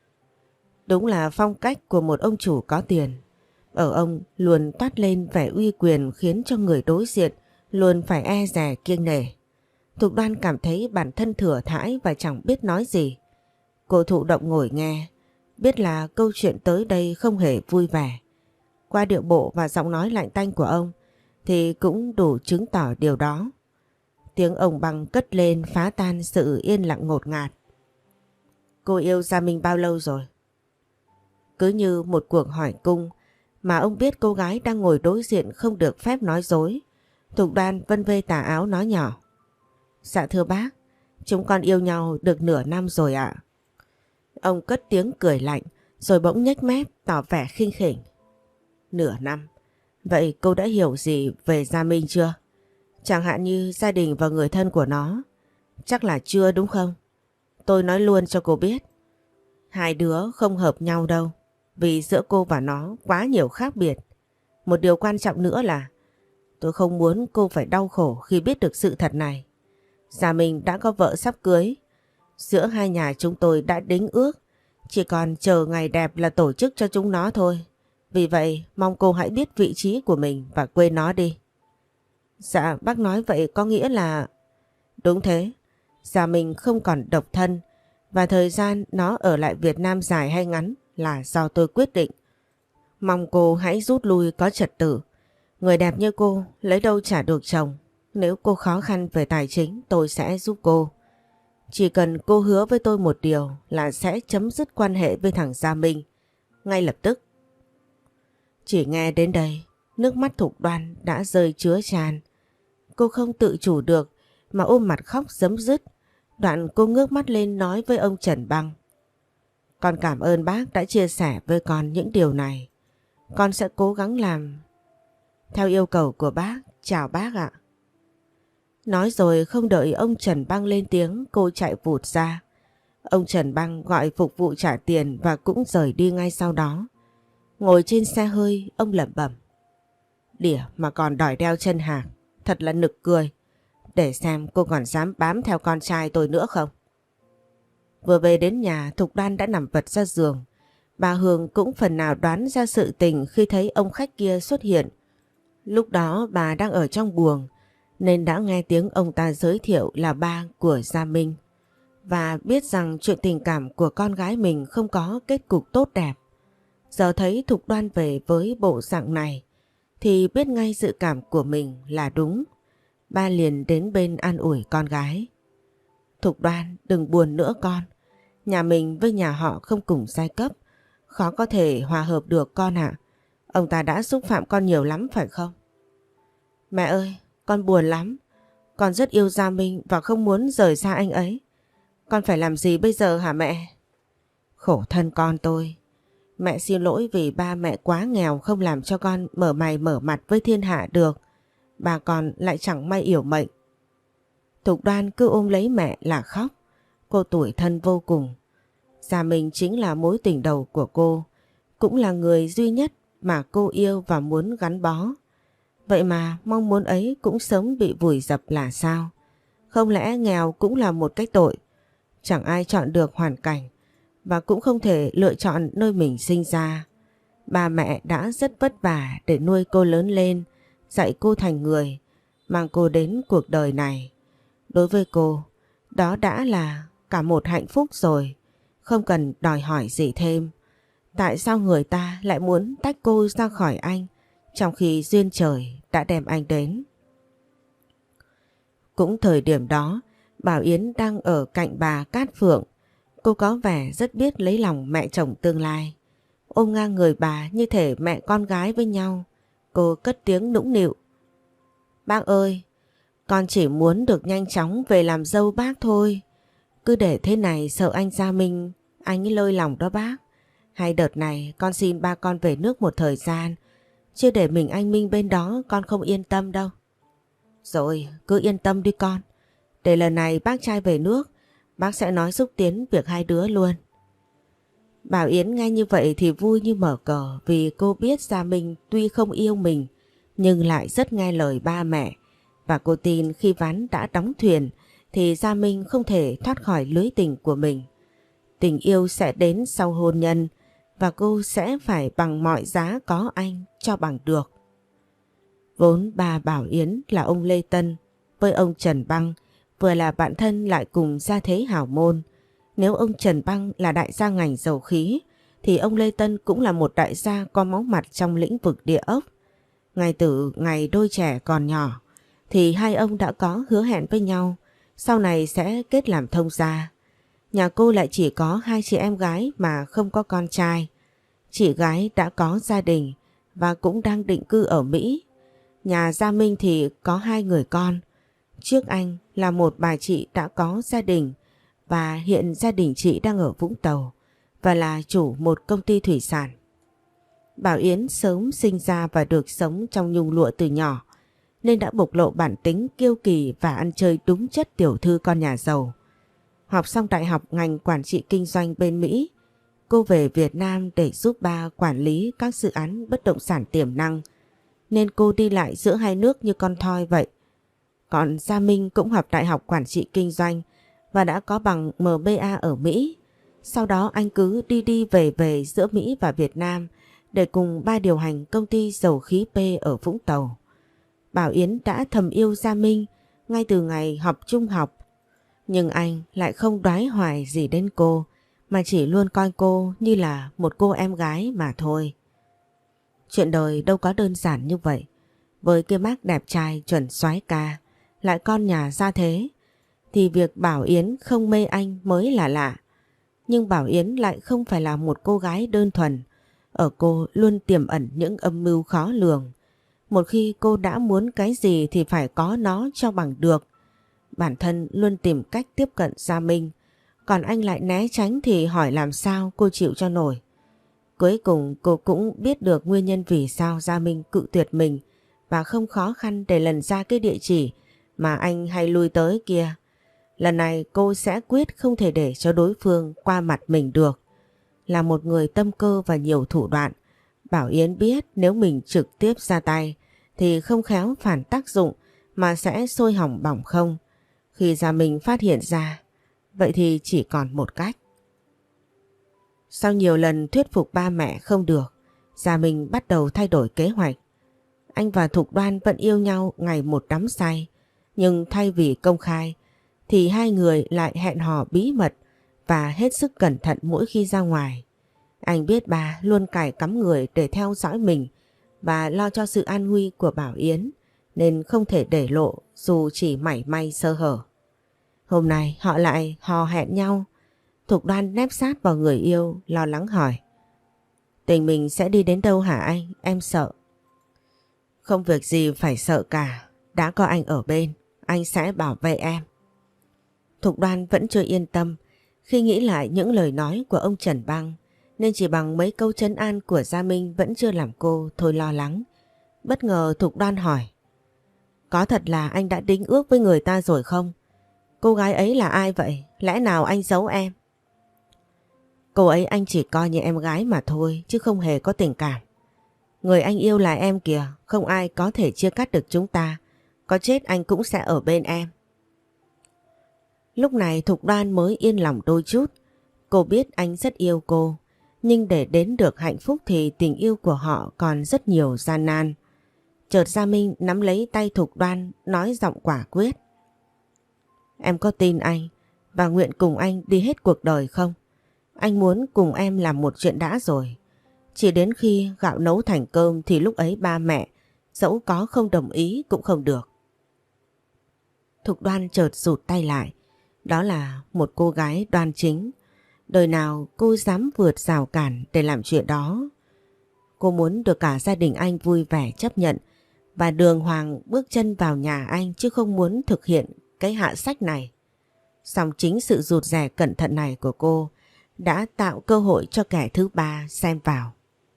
Đúng là phong cách của một ông chủ có tiền. Ở ông luôn toát lên vẻ uy quyền khiến cho người đối diện luôn phải e dè kiêng nể. Thục Đoan cảm thấy bản thân thừa thãi và chẳng biết nói gì. Cô thụ động ngồi nghe, biết là câu chuyện tới đây không hề vui vẻ. Qua điệu bộ và giọng nói lạnh tanh của ông thì cũng đủ chứng tỏ điều đó. Tiếng ông Băng cất lên phá tan sự yên lặng ngột ngạt. Cô yêu Gia Minh bao lâu rồi? Cứ như một cuộc hỏi cung mà ông biết cô gái đang ngồi đối diện không được phép nói dối. Thục Đoan vân vê tà áo nói nhỏ. Dạ thưa bác, chúng con yêu nhau được nửa năm rồi ạ. Ông cất tiếng cười lạnh rồi bỗng nhếch mép tỏ vẻ khinh khỉnh. Nửa năm? Vậy cô đã hiểu gì về Gia Minh chưa? Chẳng hạn như gia đình và người thân của nó. Chắc là chưa đúng không? Tôi nói luôn cho cô biết. Hai đứa không hợp nhau đâu. Vì giữa cô và nó quá nhiều khác biệt. Một điều quan trọng nữa là tôi không muốn cô phải đau khổ khi biết được sự thật này. Gia Minh đã có vợ sắp cưới. Giữa hai nhà chúng tôi đã đính ước. Chỉ còn chờ ngày đẹp là tổ chức cho chúng nó thôi. Vì vậy mong cô hãy biết vị trí của mình và quên nó đi. Dạ bác nói vậy có nghĩa là... Đúng thế. Gia Minh không còn độc thân. Và thời gian nó ở lại Việt Nam dài hay ngắn là do tôi quyết định. Mong cô hãy rút lui có trật tự. Người đẹp như cô lấy đâu trả được chồng. Nếu cô khó khăn về tài chính tôi sẽ giúp cô. Chỉ cần cô hứa với tôi một điều là sẽ chấm dứt quan hệ với thằng Gia Minh. Ngay lập tức. Chỉ nghe đến đây, nước mắt Thục Đoan đã rơi chứa tràn. cô không tự chủ được mà ôm mặt khóc rấm rứt. Đoạn cô ngước mắt lên nói với ông Trần Băng. Con cảm ơn bác đã chia sẻ với con những điều này. Con sẽ cố gắng làm theo yêu cầu của bác. Chào bác ạ. Nói rồi không đợi ông Trần Băng lên tiếng, cô chạy vụt ra. Ông Trần Băng gọi phục vụ trả tiền và cũng rời đi ngay sau đó. Ngồi trên xe hơi, ông lẩm bẩm. Đỉa mà còn đòi đeo chân hạc, thật là nực cười. Để xem cô còn dám bám theo con trai tôi nữa không. Vừa về đến nhà, Thục Đoan đã nằm vật ra giường. Bà Hương cũng phần nào đoán ra sự tình khi thấy ông khách kia xuất hiện. Lúc đó bà đang ở trong buồng nên đã nghe tiếng ông ta giới thiệu là ba của Gia Minh và biết rằng chuyện tình cảm của con gái mình không có kết cục tốt đẹp. Giờ thấy Thục Đoan về với bộ dạng này thì biết ngay dự cảm của mình là đúng. Ba liền đến bên an ủi con gái. Thục Đoan, đừng buồn nữa con. Nhà mình với nhà họ không cùng giai cấp, khó có thể hòa hợp được con ạ. Ông ta đã xúc phạm con nhiều lắm phải không? Mẹ ơi, con buồn lắm. Con rất yêu Gia Minh và không muốn rời xa anh ấy. Con phải làm gì bây giờ hả mẹ? Khổ thân con tôi. Mẹ xin lỗi vì ba mẹ quá nghèo không làm cho con mở mày mở mặt với thiên hạ được. Bà con lại chẳng may yểu mệnh. Thục Đoan cứ ôm lấy mẹ là khóc. Cô tủi thân vô cùng. Gia Minh chính là mối tình đầu của cô, cũng là người duy nhất mà cô yêu và muốn gắn bó. Vậy mà mong muốn ấy cũng sớm bị vùi dập là sao? Không lẽ nghèo cũng là một cái tội? Chẳng ai chọn được hoàn cảnh và cũng không thể lựa chọn nơi mình sinh ra. Ba mẹ đã rất vất vả để nuôi cô lớn lên, dạy cô thành người, mang cô đến cuộc đời này. Đối với cô, đó đã là cả một hạnh phúc rồi, không cần đòi hỏi gì thêm. Tại sao người ta lại muốn tách cô ra khỏi anh, trong khi duyên trời đã đem anh đến? Cũng thời điểm đó, Bảo Yến đang ở cạnh bà Cát Phượng. Cô có vẻ rất biết lấy lòng mẹ chồng tương lai. Ôm ngang người bà như thể mẹ con gái với nhau. Cô cất tiếng nũng nịu. Bác ơi, con chỉ muốn được nhanh chóng về làm dâu bác thôi. Cứ để thế này sợ anh Gia Minh, anh ấy lơi lòng đó bác. Hay đợt này con xin ba con về nước một thời gian, chứ để mình anh Minh bên đó con không yên tâm đâu. Rồi, cứ yên tâm đi con. Để lần này bác trai về nước, bác sẽ nói xúc tiến việc hai đứa luôn. Bảo Yến nghe như vậy thì vui như mở cờ, vì cô biết Gia Minh tuy không yêu mình nhưng lại rất nghe lời ba mẹ. Và cô tin khi ván đã đóng thuyền thì Gia Minh không thể thoát khỏi lưới tình của mình. Tình yêu sẽ đến sau hôn nhân và cô sẽ phải bằng mọi giá có anh cho bằng được. Vốn bà Bảo Yến là ông Lê Tân với ông Trần Băng vừa là bạn thân lại cùng gia thế hào môn. Nếu ông Trần Băng là đại gia ngành dầu khí thì ông Lê Tân cũng là một đại gia có máu mặt trong lĩnh vực địa ốc. Ngay từ ngày đôi trẻ còn nhỏ thì hai ông đã có hứa hẹn với nhau sau này sẽ kết làm thông gia. Nhà cô lại chỉ có hai chị em gái mà không có con trai. Chị gái đã có gia đình và cũng đang định cư ở Mỹ. Nhà Gia Minh thì có hai người con. Trước anh là một bà chị đã có gia đình và hiện gia đình chị đang ở Vũng Tàu và là chủ một công ty thủy sản. Bảo Yến sớm sinh ra và được sống trong nhung lụa từ nhỏ nên đã bộc lộ bản tính kiêu kỳ và ăn chơi đúng chất tiểu thư con nhà giàu. Học xong đại học ngành quản trị kinh doanh bên Mỹ, cô về Việt Nam để giúp ba quản lý các dự án bất động sản tiềm năng, nên cô đi lại giữa hai nước như con thoi vậy. Còn Gia Minh cũng học đại học quản trị kinh doanh và đã có bằng em bê a ở Mỹ. Sau đó anh cứ đi đi về về giữa Mỹ và Việt Nam để cùng ba điều hành công ty dầu khí P ở Vũng Tàu. Bảo Yến đã thầm yêu Gia Minh ngay từ ngày học trung học. Nhưng anh lại không đoái hoài gì đến cô, mà chỉ luôn coi cô như là một cô em gái mà thôi. Chuyện đời đâu có đơn giản như vậy. Với cái mác đẹp trai chuẩn soái ca, lại con nhà gia thế, thì việc Bảo Yến không mê anh mới là lạ. Nhưng Bảo Yến lại không phải là một cô gái đơn thuần. Ở cô luôn tiềm ẩn những âm mưu khó lường. Một khi cô đã muốn cái gì thì phải có nó cho bằng được. Bản thân luôn tìm cách tiếp cận Gia Minh, còn anh lại né tránh thì hỏi làm sao cô chịu cho nổi. Cuối cùng cô cũng biết được nguyên nhân vì sao Gia Minh cự tuyệt mình và không khó khăn để lần ra cái địa chỉ mà anh hay lui tới kia. Lần này cô sẽ quyết không thể để cho đối phương qua mặt mình được. Là một người tâm cơ và nhiều thủ đoạn, Bảo Yến biết nếu mình trực tiếp ra tay thì không khéo phản tác dụng mà sẽ sôi hỏng bỏng không. Khi Gia Minh phát hiện ra, vậy thì chỉ còn một cách. Sau nhiều lần thuyết phục ba mẹ không được, Gia Minh bắt đầu thay đổi kế hoạch. Anh và Thục Đoan vẫn yêu nhau ngày một đắm say, nhưng thay vì công khai thì hai người lại hẹn hò bí mật và hết sức cẩn thận mỗi khi ra ngoài. Anh biết bà luôn cài cắm người để theo dõi mình và lo cho sự an nguy của Bảo Yến, nên không thể để lộ dù chỉ mảy may sơ hở. Hôm nay họ lại hò hẹn nhau. Thục Đoan nép sát vào người yêu, lo lắng hỏi: Tình mình sẽ đi đến đâu hả anh? Em sợ. Không việc gì phải sợ cả, đã có anh ở bên, anh sẽ bảo vệ em. Thục Đoan vẫn chưa yên tâm khi nghĩ lại những lời nói của ông Trần Băng, nên chỉ bằng mấy câu trấn an của Gia Minh vẫn chưa làm cô thôi lo lắng. Bất ngờ Thục Đoan hỏi: Có thật là anh đã đính ước với người ta rồi không? Cô gái ấy là ai vậy? Lẽ nào anh giấu em? Cô ấy anh chỉ coi như em gái mà thôi, chứ không hề có tình cảm. Người anh yêu là em kìa, không ai có thể chia cắt được chúng ta. Có chết anh cũng sẽ ở bên em. Lúc này Thục Đoan mới yên lòng đôi chút. Cô biết anh rất yêu cô, nhưng để đến được hạnh phúc thì tình yêu của họ còn rất nhiều gian nan. Chợt Gia Minh nắm lấy tay Thục Đoan, nói giọng quả quyết: Em có tin anh và nguyện cùng anh đi hết cuộc đời không? Anh muốn cùng em làm một chuyện đã rồi. Chỉ đến khi gạo nấu thành cơm thì lúc ấy ba mẹ dẫu có không đồng ý cũng không được. Thục Đoan chợt rụt tay lại. Đó là một cô gái đoan chính. Đời nào cô dám vượt rào cản để làm chuyện đó. Cô muốn được cả gia đình anh vui vẻ chấp nhận và đường hoàng bước chân vào nhà anh, chứ không muốn thực hiện cái hạ sách này. Song chính sự rụt rè cẩn thận này của cô đã tạo cơ hội cho kẻ thứ ba xen vào.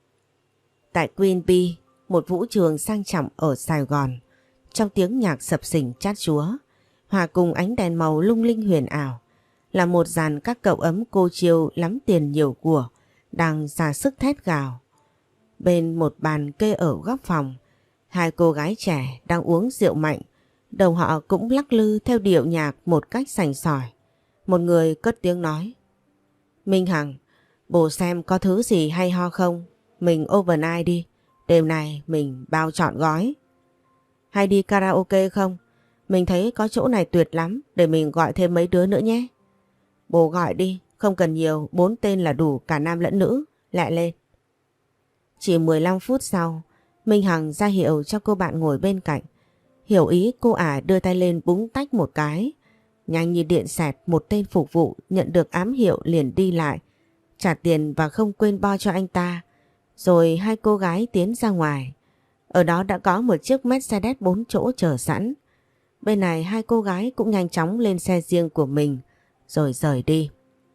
Tại Queen Bee, một vũ trường sang trọng ở Sài Gòn, trong tiếng nhạc sập sình chát chúa, hòa cùng ánh đèn màu lung linh huyền ảo, là một dàn các cậu ấm cô chiêu lắm tiền nhiều của đang ra sức thét gào. Bên một bàn kê ở góc phòng, hai cô gái trẻ đang uống rượu mạnh, đầu họ cũng lắc lư theo điệu nhạc một cách sành sỏi. Một người cất tiếng nói: Minh Hằng, bồ xem có thứ gì hay ho không? Mình overnight đi, đêm này mình bao trọn gói. Hay đi karaoke không? Mình thấy có chỗ này tuyệt lắm, để mình gọi thêm mấy đứa nữa nhé. Bồ gọi đi, không cần nhiều, bốn tên là đủ cả nam lẫn nữ, lại lên. Chỉ mười lăm phút sau, Minh Hằng ra hiệu cho cô bạn ngồi bên cạnh. Hiểu ý cô ả đưa tay lên búng tách một cái. Nhanh như điện xẹt, một tên phục vụ nhận được ám hiệu liền đi lại, trả tiền và không quên bo cho anh ta. Rồi hai cô gái tiến ra ngoài. Ở đó đã có một chiếc Mercedes bốn chỗ chờ sẵn. Bên này hai cô gái cũng nhanh chóng lên xe riêng của mình rồi rời đi.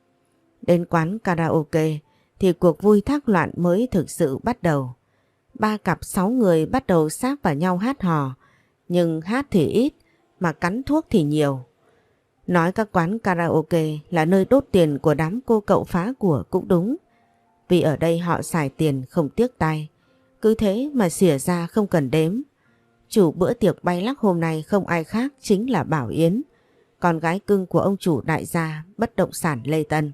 Đến quán karaoke thì cuộc vui thác loạn mới thực sự bắt đầu. Ba cặp sáu người bắt đầu sáp vào nhau hát hò, nhưng hát thì ít mà cắn thuốc thì nhiều. Nói các quán karaoke là nơi đốt tiền của đám cô cậu phá của cũng đúng, vì ở đây họ xài tiền không tiếc tay, cứ thế mà xỉa ra không cần đếm. Chủ bữa tiệc bay lắc hôm nay không ai khác chính là Bảo Yến, con gái cưng của ông chủ đại gia bất động sản Lê Tân.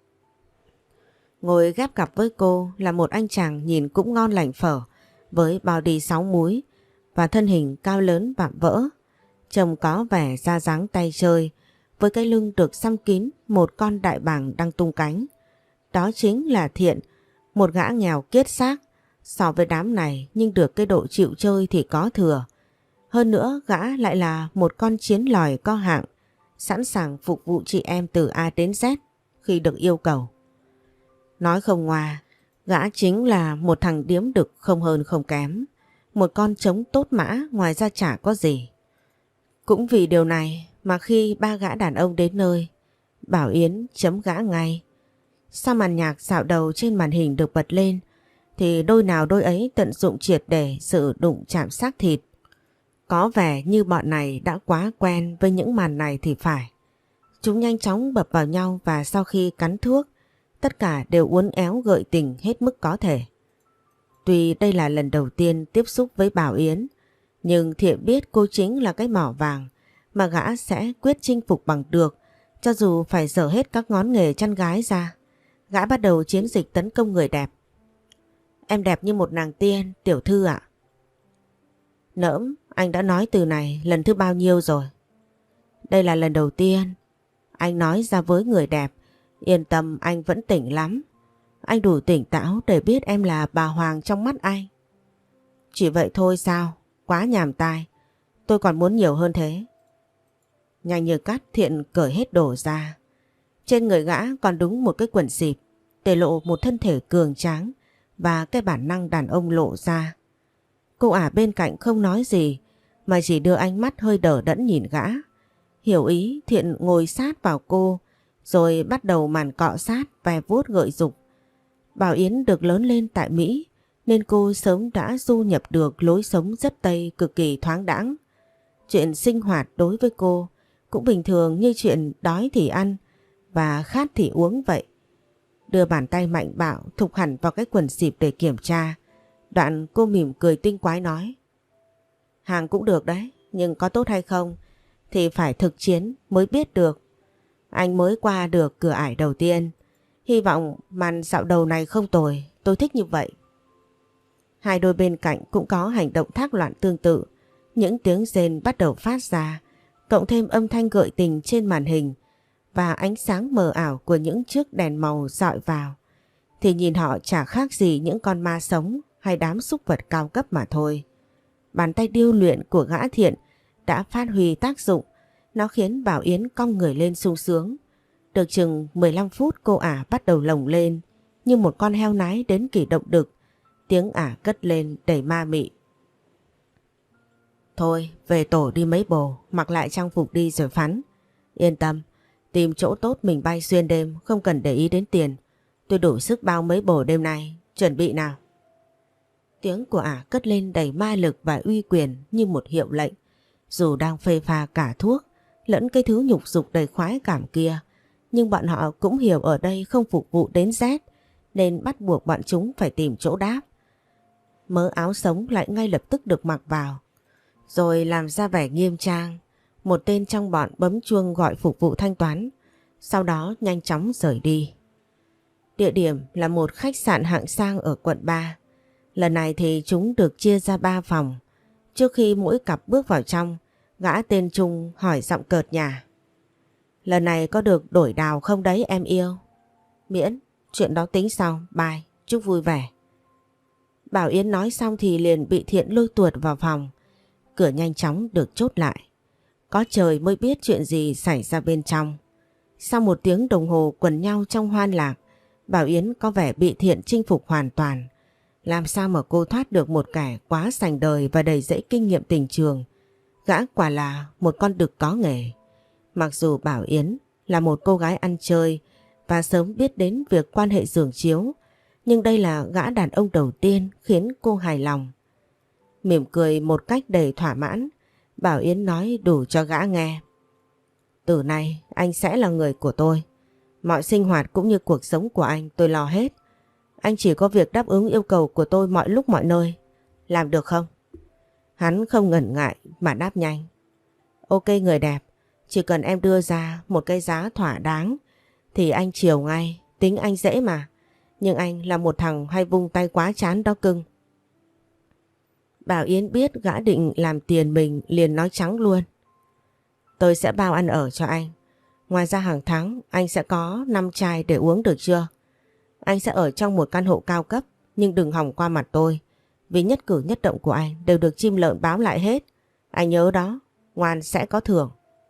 Ngồi ghép cặp với cô là một anh chàng nhìn cũng ngon lành phở, với body sáu múi và thân hình cao lớn vạm vỡ. Trông có vẻ da dáng tay chơi, với cái lưng được xăm kín một con đại bàng đang tung cánh. Đó chính là Thiện, một gã nghèo kiết xác. So với đám này nhưng được cái độ chịu chơi thì có thừa. Hơn nữa gã lại là một con chiến lòi có hạng, sẵn sàng phục vụ chị em từ A đến Z khi được yêu cầu. Nói không ngoa, gã chính là một thằng điếm đực không hơn không kém. một con trống tốt mã ngoài ra chả có gì. Cũng vì điều này mà khi ba gã đàn ông đến nơi, Bảo Yến chấm gã ngay. Sau màn nhạc dạo đầu trên màn hình được bật lên thì đôi nào đôi ấy tận dụng triệt để sự đụng chạm xác thịt. Có vẻ như bọn này đã quá quen với những màn này thì phải. Chúng nhanh chóng bập vào nhau và sau khi cắn thuốc, tất cả đều uốn éo gợi tình hết mức có thể. Tuy đây là lần đầu tiên tiếp xúc với Bảo Yến, nhưng Thiện biết cô chính là cái mỏ vàng mà gã sẽ quyết chinh phục bằng được, cho dù phải dở hết các ngón nghề chăn gái ra. Gã bắt đầu chiến dịch tấn công người đẹp. Em đẹp như một nàng tiên, tiểu thư ạ. Nỡm, anh đã nói từ này lần thứ bao nhiêu rồi? Đây là lần đầu tiên anh nói ra với người đẹp. Yên tâm, anh vẫn tỉnh lắm. Anh đủ tỉnh táo để biết em là bà Hoàng trong mắt anh. Chỉ vậy thôi sao? Quá nhàm tai. Tôi còn muốn nhiều hơn thế. Nhanh như cắt, Thiện cởi hết đồ ra. Trên người gã còn đúng một cái quần xịp, để lộ một thân thể cường tráng và cái bản năng đàn ông lộ ra. Cô ả bên cạnh không nói gì mà chỉ đưa ánh mắt hơi đờ đẫn nhìn gã. Hiểu ý, Thiện ngồi sát vào cô rồi bắt đầu màn cọ sát ve vuốt gợi dục. Bảo Yến được lớn lên tại Mỹ nên cô sớm đã du nhập được lối sống rất Tây cực kỳ thoáng đãng. Chuyện sinh hoạt đối với cô cũng bình thường như chuyện đói thì ăn và khát thì uống vậy. Đưa bàn tay mạnh bạo thục hẳn vào cái quần xịp để kiểm tra. Đoạn cô mỉm cười tinh quái nói: Hàng cũng được đấy, nhưng có tốt hay không thì phải thực chiến mới biết được. Anh mới qua được cửa ải đầu tiên. Hy vọng màn dạo đầu này không tồi, tôi thích như vậy. Hai đôi bên cạnh cũng có hành động thác loạn tương tự. Những tiếng rên bắt đầu phát ra, cộng thêm âm thanh gợi tình trên màn hình và ánh sáng mờ ảo của những chiếc đèn màu dọi vào, thì nhìn họ chả khác gì những con ma sống hay đám súc vật cao cấp mà thôi. Bàn tay điêu luyện của gã Thiện đã phát huy tác dụng. Nó khiến Bảo Yến cong người lên sung sướng. Được chừng mười lăm phút cô ả bắt đầu lồng lên như một con heo nái đến kỳ động đực. Tiếng ả cất lên đầy ma mị. Thôi về tổ đi mấy bồ, mặc lại trang phục đi rồi phắn. Yên tâm, tìm chỗ tốt mình bay xuyên đêm, không cần để ý đến tiền. Tôi đủ sức bao mấy bồ đêm nay, chuẩn bị nào. Tiếng của ả cất lên đầy ma lực và uy quyền như một hiệu lệnh. Dù đang phê pha cả thuốc lẫn cái thứ nhục dục đầy khoái cảm kia, nhưng bọn họ cũng hiểu ở đây không phục vụ đến rét, nên bắt buộc bọn chúng phải tìm chỗ đáp. Mớ áo sống lại ngay lập tức được mặc vào, rồi làm ra vẻ nghiêm trang. Một tên trong bọn bấm chuông gọi phục vụ thanh toán, sau đó nhanh chóng rời đi. Địa điểm là một khách sạn hạng sang ở quận ba. Lần này thì chúng được chia ra ba phòng. Trước khi mỗi cặp bước vào trong, gã tên Trung hỏi giọng cợt nhả: Lần này có được đổi đào không đấy em yêu? Miễn, chuyện đó tính sau, bye, chúc vui vẻ. Bảo Yến nói xong thì liền bị Thiện lôi tuột vào phòng. Cửa nhanh chóng được chốt lại. Có trời mới biết chuyện gì xảy ra bên trong. Sau một tiếng đồng hồ quần nhau trong hoan lạc, Bảo Yến có vẻ bị Thiện chinh phục hoàn toàn. Làm sao mà cô thoát được một kẻ quá sành đời và đầy dẫy kinh nghiệm tình trường. Gã quả là một con đực có nghề. Mặc dù Bảo Yến là một cô gái ăn chơi và sớm biết đến việc quan hệ giường chiếu, nhưng đây là gã đàn ông đầu tiên khiến cô hài lòng. Mỉm cười một cách đầy thỏa mãn, Bảo Yến nói đủ cho gã nghe. Từ nay anh sẽ là người của tôi. Mọi sinh hoạt cũng như cuộc sống của anh tôi lo hết. Anh chỉ có việc đáp ứng yêu cầu của tôi mọi lúc mọi nơi. Làm được không? Hắn không ngần ngại mà đáp nhanh. Ok người đẹp, chỉ cần em đưa ra một cái giá thỏa đáng thì anh chiều ngay, tính anh dễ mà. Nhưng anh là một thằng hay vung tay quá chán đó cưng. Bảo Yến biết gã định làm tiền mình liền nói trắng luôn. Tôi sẽ bao ăn ở cho anh. Ngoài ra hàng tháng anh sẽ có năm chai để uống được chưa? Anh sẽ ở trong một căn hộ cao cấp, nhưng đừng hòng qua mặt tôi, vì nhất cử nhất động của anh đều được chim lợn báo lại hết. Anh nhớ đó, ngoan sẽ có thưởng.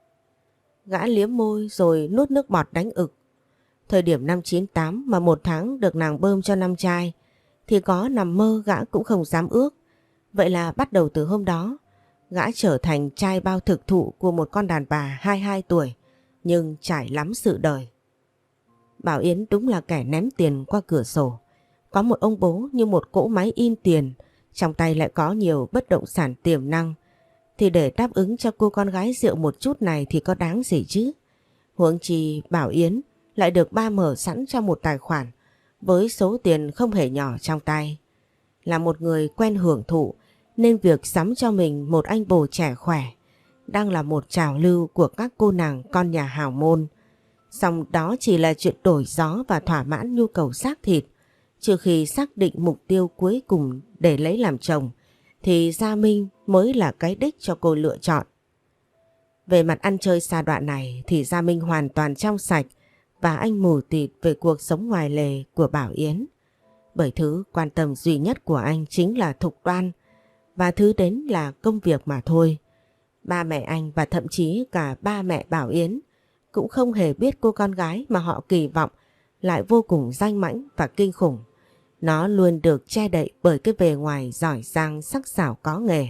Gã liếm môi rồi nuốt nước bọt đánh ực. Thời điểm năm chín tám mà một tháng được nàng bơm cho năm chai thì có nằm mơ gã cũng không dám ước. Vậy là bắt đầu từ hôm đó, gã trở thành trai bao thực thụ của một con đàn bà hai mươi hai tuổi, nhưng trải lắm sự đời. Bảo Yến đúng là kẻ ném tiền qua cửa sổ. Có một ông bố như một cỗ máy in tiền, trong tay lại có nhiều bất động sản tiềm năng, thì để đáp ứng cho cô con gái rượu một chút này thì có đáng gì chứ. Huống chi Bảo Yến lại được ba mở sẵn cho một tài khoản với số tiền không hề nhỏ trong tay. Là một người quen hưởng thụ nên việc sắm cho mình một anh bồ trẻ khỏe đang là một trào lưu của các cô nàng con nhà hào môn. Song đó chỉ là chuyện đổi gió và thỏa mãn nhu cầu xác thịt. Trừ khi xác định mục tiêu cuối cùng để lấy làm chồng thì Gia Minh mới là cái đích cho cô lựa chọn. Về mặt ăn chơi xa đoạn này thì Gia Minh hoàn toàn trong sạch và anh mù tịt về cuộc sống ngoài lề của Bảo Yến. Bởi thứ quan tâm duy nhất của anh chính là Thục Đoan và thứ đến là công việc mà thôi. Ba mẹ anh và thậm chí cả ba mẹ Bảo Yến cũng không hề biết cô con gái mà họ kỳ vọng lại vô cùng danh mãnh và kinh khủng. Nó luôn được che đậy bởi cái bề ngoài giỏi giang sắc sảo có nghề.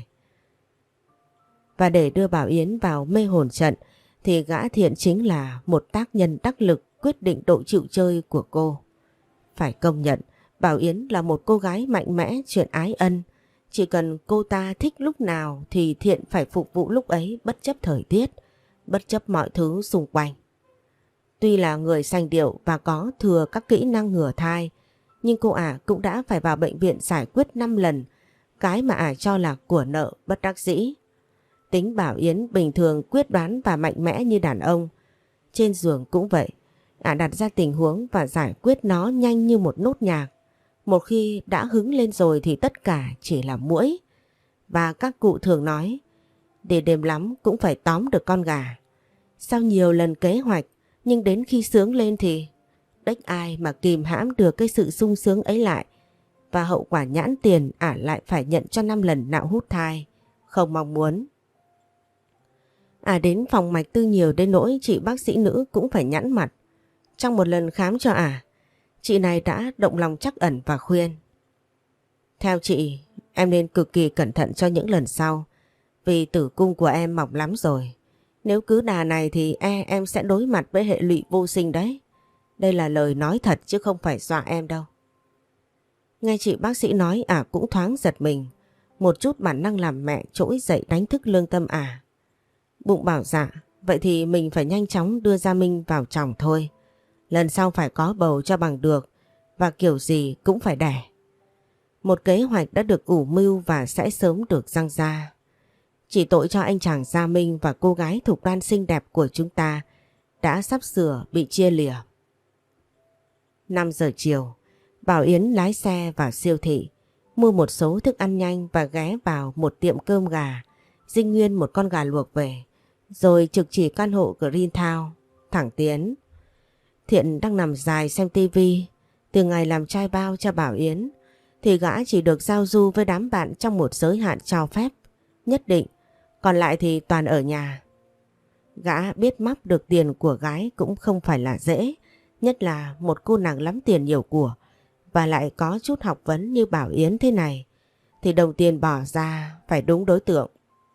Và để đưa Bảo Yến vào mê hồn trận thì gã Thiện chính là một tác nhân đắc lực quyết định độ chịu chơi của cô. Phải công nhận, Bảo Yến là một cô gái mạnh mẽ chuyện ái ân. Chỉ cần cô ta thích lúc nào thì Thiện phải phục vụ lúc ấy bất chấp thời tiết, bất chấp mọi thứ xung quanh. Tuy là người sành điệu và có thừa các kỹ năng ngừa thai, nhưng cô ả cũng đã phải vào bệnh viện giải quyết năm lần cái mà ả cho là của nợ bất đắc dĩ. Tính Bảo Yến bình thường quyết đoán và mạnh mẽ như đàn ông. Trên giường cũng vậy, ả đặt ra tình huống và giải quyết nó nhanh như một nốt nhạc. Một khi đã hứng lên rồi thì tất cả chỉ là muỗi. Và các cụ thường nói, để đêm lắm cũng phải tóm được con gà. Sau nhiều lần kế hoạch, nhưng đến khi sướng lên thì đếch ai mà kìm hãm được cái sự sung sướng ấy lại. Và hậu quả nhãn tiền ả lại phải nhận cho năm lần nạo hút thai, không mong muốn. Ả đến phòng mạch tư nhiều đến nỗi chị bác sĩ nữ cũng phải nhẵn mặt. Trong một lần khám cho ả, chị này đã động lòng trắc ẩn và khuyên. Theo chị, em nên cực kỳ cẩn thận cho những lần sau, vì tử cung của em mỏng lắm rồi. Nếu cứ đà này thì e em sẽ đối mặt với hệ lụy vô sinh đấy. Đây là lời nói thật chứ không phải dọa em đâu. Nghe chị bác sĩ nói ả cũng thoáng giật mình. Một chút bản năng làm mẹ trỗi dậy đánh thức lương tâm ả. Bụng bảo dạ, vậy thì mình phải nhanh chóng đưa Gia Minh vào chồng thôi. Lần sau phải có bầu cho bằng được và kiểu gì cũng phải đẻ. Một kế hoạch đã được ủ mưu và sẽ sớm được răng ra. Chỉ tội cho anh chàng Gia Minh và cô gái Thục Đoan xinh đẹp của chúng ta đã sắp sửa bị chia lìa. năm giờ chiều, Bảo Yến lái xe vào siêu thị, mua một số thức ăn nhanh và ghé vào một tiệm cơm gà, dinh nguyên một con gà luộc về, rồi trực chỉ căn hộ Green Town, thẳng tiến. Thiện đang nằm dài xem tivi. Từ ngày làm trai bao cho Bảo Yến thì gã chỉ được giao du với đám bạn trong một giới hạn cho phép nhất định, còn lại thì toàn ở nhà. Gã biết móc được tiền của gái cũng không phải là dễ, nhất là một cô nàng lắm tiền nhiều của và lại có chút học vấn như Bảo Yến thế này thì đồng tiền bỏ ra phải đúng đối tượng.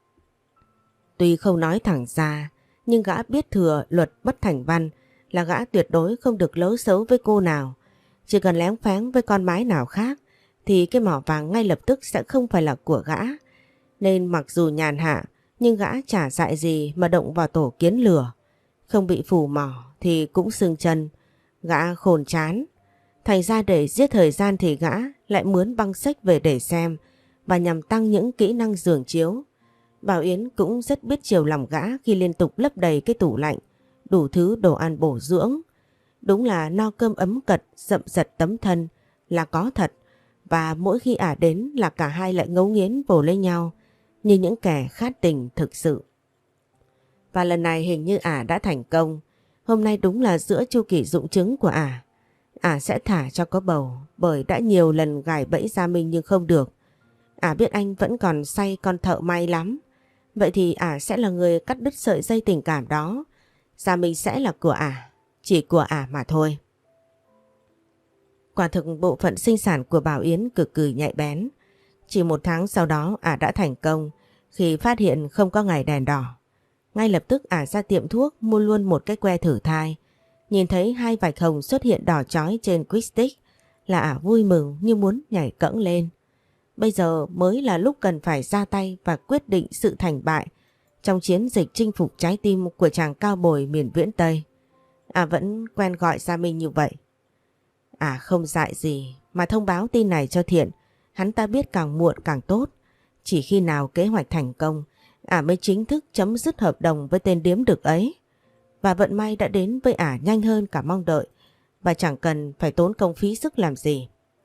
Tuy không nói thẳng ra, nhưng gã biết thừa luật bất thành văn là gã tuyệt đối không được lố xấu với cô nào. Chỉ cần lén phén với con mái nào khác thì cái mỏ vàng ngay lập tức sẽ không phải là của gã. Nên mặc dù nhàn hạ nhưng gã chả dại gì mà động vào tổ kiến lửa. Không bị phù mỏ thì cũng sưng chân. Gã khôn chán. Thành ra để giết thời gian thì gã lại mướn băng sách về để xem và nhằm tăng những kỹ năng giường chiếu. Bảo Yến cũng rất biết chiều lòng gã khi liên tục lấp đầy cái tủ lạnh, đủ thứ đồ ăn bổ dưỡng. Đúng là no cơm ấm cật, dậm dật tấm thân là có thật. Và mỗi khi ả đến là cả hai lại ngấu nghiến vồ lên nhau như những kẻ khát tình thực sự. Và lần này hình như ả đã thành công. Hôm nay đúng là giữa chu kỳ dụng trứng của ả. Ả sẽ thả cho có bầu bởi đã nhiều lần gài bẫy Gia Minh nhưng không được. Ả biết anh vẫn còn say con thợ may lắm. Vậy thì ả sẽ là người cắt đứt sợi dây tình cảm đó. Gia Minh sẽ là của ả, chỉ của ả mà thôi. Quả thực bộ phận sinh sản của Bảo Yến cực kỳ nhạy bén. Chỉ một tháng sau đó ả đã thành công khi phát hiện không có ngày đèn đỏ. Ngay lập tức ả ra tiệm thuốc mua luôn một cái que thử thai. Nhìn thấy hai vạch hồng xuất hiện đỏ chói trên quýt stick là ả vui mừng như muốn nhảy cẫng lên. Bây giờ mới là lúc cần phải ra tay và quyết định sự thành bại trong chiến dịch chinh phục trái tim của chàng cao bồi miền viễn Tây. Ả vẫn quen gọi Gia Minh như vậy. Ả không dại gì mà thông báo tin này cho Thiện. Hắn ta biết càng muộn càng tốt. Chỉ khi nào kế hoạch thành công, ả mới chính thức chấm dứt hợp đồng với tên điếm đực ấy. Và vận may đã đến với ả nhanh hơn cả mong đợi và chẳng cần phải tốn công phí sức làm gì.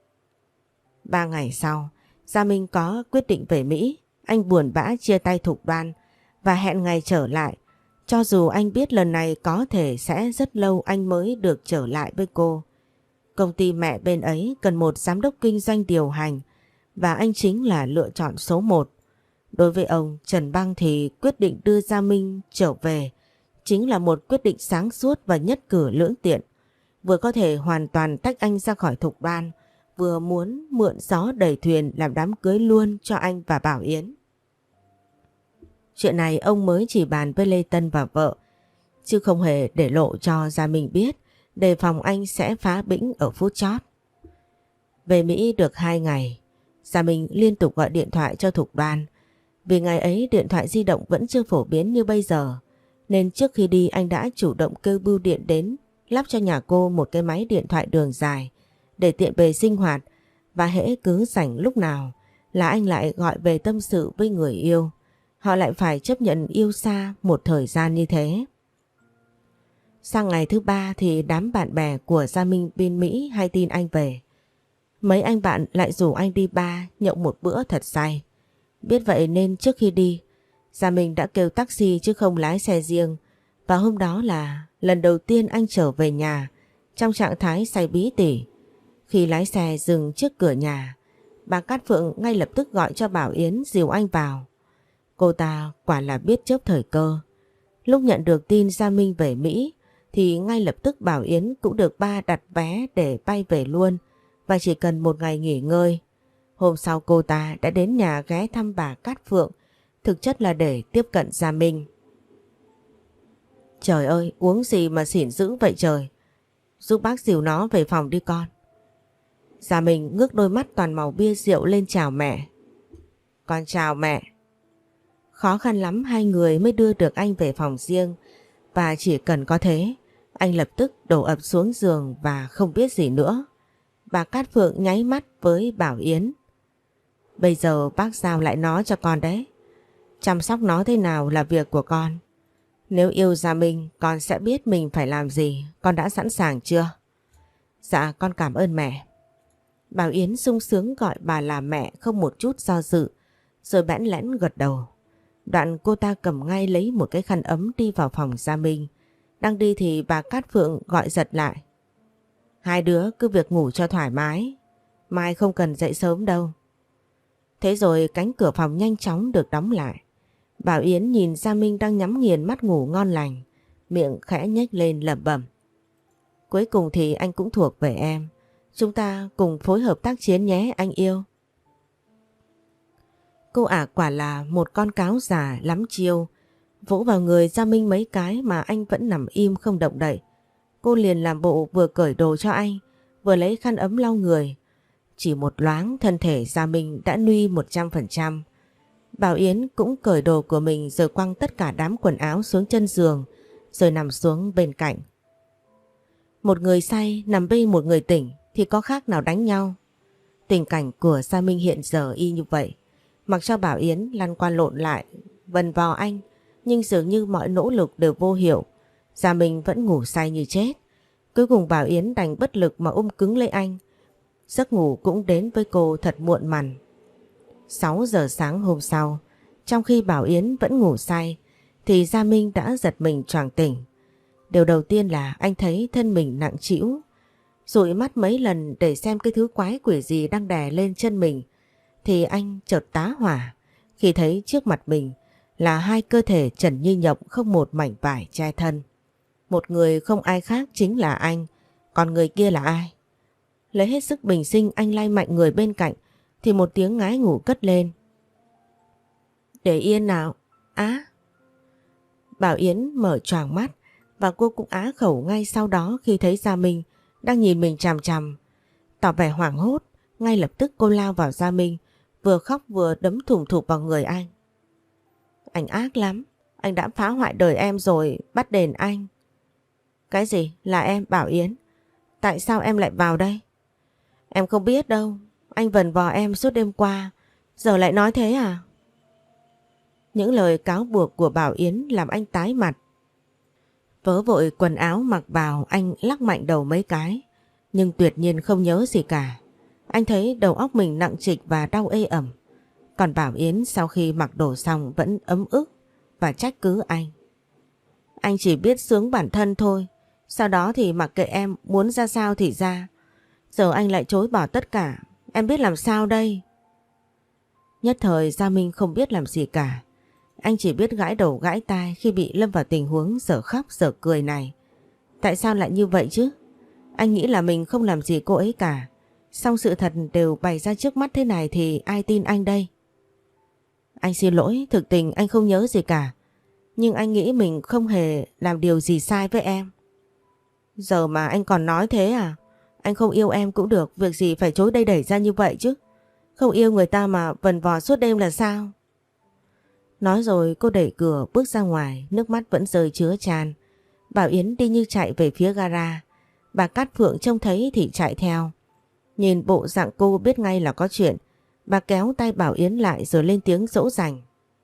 Ba ngày sau, Gia Minh có quyết định về Mỹ. Anh buồn bã chia tay Thục Đoan và hẹn ngày trở lại. Cho dù anh biết lần này có thể sẽ rất lâu anh mới được trở lại với cô. Công ty mẹ bên ấy cần một giám đốc kinh doanh điều hành và anh chính là lựa chọn số một. Đối với ông Trần Băng thì quyết định đưa Gia Minh trở về chính là một quyết định sáng suốt và nhất cử lưỡng tiện. Vừa có thể hoàn toàn tách anh ra khỏi Thục Đoan, vừa muốn mượn gió đẩy thuyền làm đám cưới luôn cho anh và Bảo Yến. Chuyện này ông mới chỉ bàn với Lê Tân và vợ, chứ không hề để lộ cho Gia Minh biết, đề phòng anh sẽ phá bĩnh ở phút chót. Về Mỹ được hai ngày, Gia Minh liên tục gọi điện thoại cho Thục Đoan. Vì ngày ấy điện thoại di động vẫn chưa phổ biến như bây giờ, nên trước khi đi anh đã chủ động kêu bưu điện đến lắp cho nhà cô một cái máy điện thoại đường dài để tiện bề sinh hoạt, và hễ cứ rảnh lúc nào là anh lại gọi về tâm sự với người yêu. Họ lại phải chấp nhận yêu xa một thời gian như thế. Sang ngày thứ ba thì đám bạn bè của Gia Minh bên Mỹ hay tin anh về. Mấy anh bạn lại rủ anh đi bar nhậu một bữa thật say. Biết vậy nên trước khi đi, Gia Minh đã kêu taxi chứ không lái xe riêng. Và hôm đó là lần đầu tiên anh trở về nhà trong trạng thái say bí tỉ. Khi lái xe dừng trước cửa nhà, bà Cát Phượng ngay lập tức gọi cho Bảo Yến dìu anh vào. Cô ta quả là biết chớp thời cơ. Lúc nhận được tin Gia Minh về Mỹ thì ngay lập tức Bảo Yến cũng được ba đặt vé để bay về luôn và chỉ cần một ngày nghỉ ngơi. Hôm sau cô ta đã đến nhà ghé thăm bà Cát Phượng, thực chất là để tiếp cận Gia Minh. Trời ơi, uống gì mà xỉn dữ vậy trời. Giúp bác dìu nó về phòng đi con. Gia Minh ngước đôi mắt toàn màu bia rượu lên chào mẹ. Con chào mẹ. Khó khăn lắm hai người mới đưa được anh về phòng riêng, và chỉ cần có thế, anh lập tức đổ ập xuống giường và không biết gì nữa. Bà Cát Phượng nháy mắt với Bảo Yến. Bây giờ bác giao lại nó cho con đấy. Chăm sóc nó thế nào là việc của con. Nếu yêu Gia Minh, con sẽ biết mình phải làm gì. Con đã sẵn sàng chưa? Dạ, con cảm ơn mẹ. Bảo Yến sung sướng gọi bà là mẹ không một chút do dự, rồi bẽn lẽn gật đầu. Đoạn cô ta cầm ngay lấy một cái khăn ấm đi vào phòng Gia Minh. Đang đi thì bà Cát Phượng gọi giật lại. Hai đứa cứ việc ngủ cho thoải mái, mai không cần dậy sớm đâu. Thế rồi cánh cửa phòng nhanh chóng được đóng lại. Bảo Yến nhìn Gia Minh đang nhắm nghiền mắt ngủ ngon lành, miệng khẽ nhếch lên lẩm bẩm. Cuối cùng thì anh cũng thuộc về em. Chúng ta cùng phối hợp tác chiến nhé anh yêu. Cô ả quả là một con cáo già lắm chiêu. Vỗ vào người Gia Minh mấy cái mà anh vẫn nằm im không động đậy. Cô liền làm bộ vừa cởi đồ cho anh, vừa lấy khăn ấm lau người. Chỉ một loáng thân thể Gia Minh đã nuy một trăm phần trăm. Bảo Yến cũng cởi đồ của mình rồi quăng tất cả đám quần áo xuống chân giường, rồi nằm xuống bên cạnh. Một người say nằm bên một người tỉnh thì có khác nào đánh nhau. Tình cảnh của Gia Minh hiện giờ y như vậy. Mặc cho Bảo Yến lăn qua lộn lại, vần vò anh, nhưng dường như mọi nỗ lực đều vô hiệu. Gia Minh vẫn ngủ say như chết. Cuối cùng Bảo Yến đành bất lực mà ôm cứng lấy anh. Giấc ngủ cũng đến với cô thật muộn màn. sáu giờ sáng hôm sau, trong khi Bảo Yến vẫn ngủ say, thì Gia Minh đã giật mình choàng tỉnh. Điều đầu tiên là anh thấy thân mình nặng trĩu. Dụi mắt mấy lần để xem cái thứ quái quỷ gì đang đè lên chân mình, thì anh chợt tá hỏa khi thấy trước mặt mình là hai cơ thể trần như nhộng không một mảnh vải che thân. Một người không ai khác chính là anh, còn người kia là ai? Lấy hết sức bình sinh anh lay mạnh người bên cạnh thì một tiếng ngái ngủ cất lên. Để yên nào. Á. Bảo Yến mở choàng mắt và cô cũng á khẩu ngay sau đó khi thấy Gia Minh đang nhìn mình chằm chằm. Tỏ vẻ hoảng hốt, ngay lập tức cô lao vào Gia Minh, vừa khóc vừa đấm thủng thụp vào người anh. Anh ác lắm, anh đã phá hoại đời em rồi, bắt đền anh. Cái gì? Là em, Bảo Yến? Tại sao em lại vào đây? Em không biết đâu, anh vần vò em suốt đêm qua, giờ lại nói thế à? Những lời cáo buộc của Bảo Yến làm anh tái mặt. Vớ vội quần áo mặc vào, anh lắc mạnh đầu mấy cái, nhưng tuyệt nhiên không nhớ gì cả. Anh thấy đầu óc mình nặng trịch và đau ê ẩm. Còn Bảo Yến sau khi mặc đồ xong vẫn ấm ức và trách cứ anh. Anh chỉ biết sướng bản thân thôi, sau đó thì mặc kệ em muốn ra sao thì ra. Giờ anh lại chối bỏ tất cả, em biết làm sao đây? Nhất thời Gia Minh không biết làm gì cả. Anh chỉ biết gãi đầu gãi tai khi bị lâm vào tình huống dở khóc dở cười này. Tại sao lại như vậy chứ? Anh nghĩ là mình không làm gì cô ấy cả. Song sự thật đều bày ra trước mắt thế này thì ai tin anh đây? Anh xin lỗi, thực tình anh không nhớ gì cả. Nhưng anh nghĩ mình không hề làm điều gì sai với em. Giờ mà anh còn nói thế à? Anh không yêu em cũng được, việc gì phải chối đây đẩy ra như vậy chứ? Không yêu người ta mà vần vò suốt đêm là sao? Nói rồi cô đẩy cửa bước ra ngoài, nước mắt vẫn rơi chứa tràn. Bảo Yến đi như chạy về phía gara. Bà Cát Phượng trông thấy thì chạy theo. Nhìn bộ dạng cô biết ngay là có chuyện. Bà kéo tay Bảo Yến lại rồi lên tiếng dỗ dành.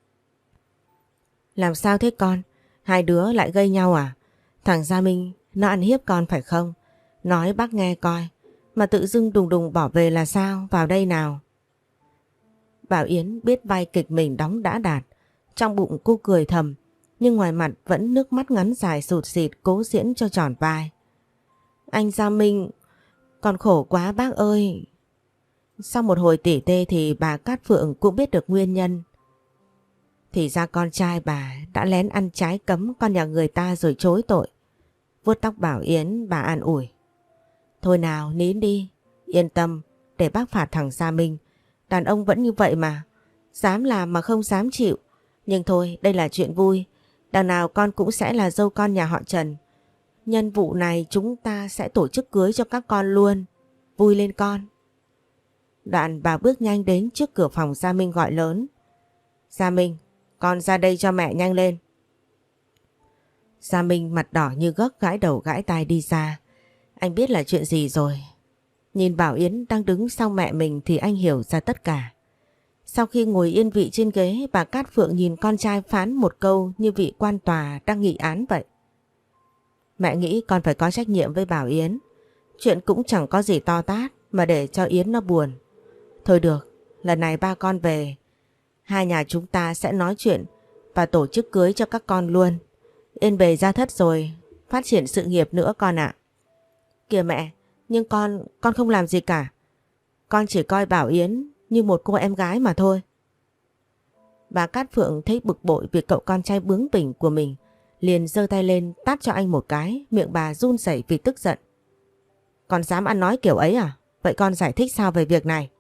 Làm sao thế con? Hai đứa lại gây nhau à? Thằng Gia Minh nó ăn hiếp con phải không? Nói bác nghe coi. Mà tự dưng đùng đùng bỏ về là sao? Vào đây nào. Bảo Yến biết vai kịch mình đóng đã đạt. Trong bụng cô cười thầm, nhưng ngoài mặt vẫn nước mắt ngắn dài sụt sịt cố diễn cho tròn vai. Anh Gia Minh, con khổ quá bác ơi. Sau một hồi tỉ tê thì bà Cát Phượng cũng biết được nguyên nhân. Thì ra con trai bà đã lén ăn trái cấm con nhà người ta rồi chối tội. Vuốt tóc Bảo Yến, bà an ủi. Thôi nào, nín đi, yên tâm, để bác phạt thằng Gia Minh. Đàn ông vẫn như vậy mà, dám làm mà không dám chịu. Nhưng thôi, đây là chuyện vui. Đằng nào con cũng sẽ là dâu con nhà họ Trần. Nhân vụ này chúng ta sẽ tổ chức cưới cho các con luôn. Vui lên con. Đoạn bà bước nhanh đến trước cửa phòng Gia Minh gọi lớn. Gia Minh, con ra đây cho mẹ nhanh lên. Gia Minh mặt đỏ như gấc gãi đầu gãi tai đi ra. Anh biết là chuyện gì rồi. Nhìn Bảo Yến đang đứng sau mẹ mình thì anh hiểu ra tất cả. Sau khi ngồi yên vị trên ghế, bà Cát Phượng nhìn con trai phán một câu như vị quan tòa đang nghị án vậy. Mẹ nghĩ con phải có trách nhiệm với Bảo Yến. Chuyện cũng chẳng có gì to tát mà để cho Yến nó buồn. Thôi được, lần này ba con về, hai nhà chúng ta sẽ nói chuyện và tổ chức cưới cho các con luôn. Yên bề gia thất rồi, phát triển sự nghiệp nữa con ạ. Kìa mẹ, nhưng con, con không làm gì cả. Con chỉ coi Bảo Yến như một cô em gái mà thôi. Bà Cát Phượng thấy bực bội vì cậu con trai bướng bỉnh của mình, liền giơ tay lên tát cho anh một cái, miệng bà run rẩy vì tức giận. Con dám ăn nói kiểu ấy à? Vậy con giải thích sao về việc này?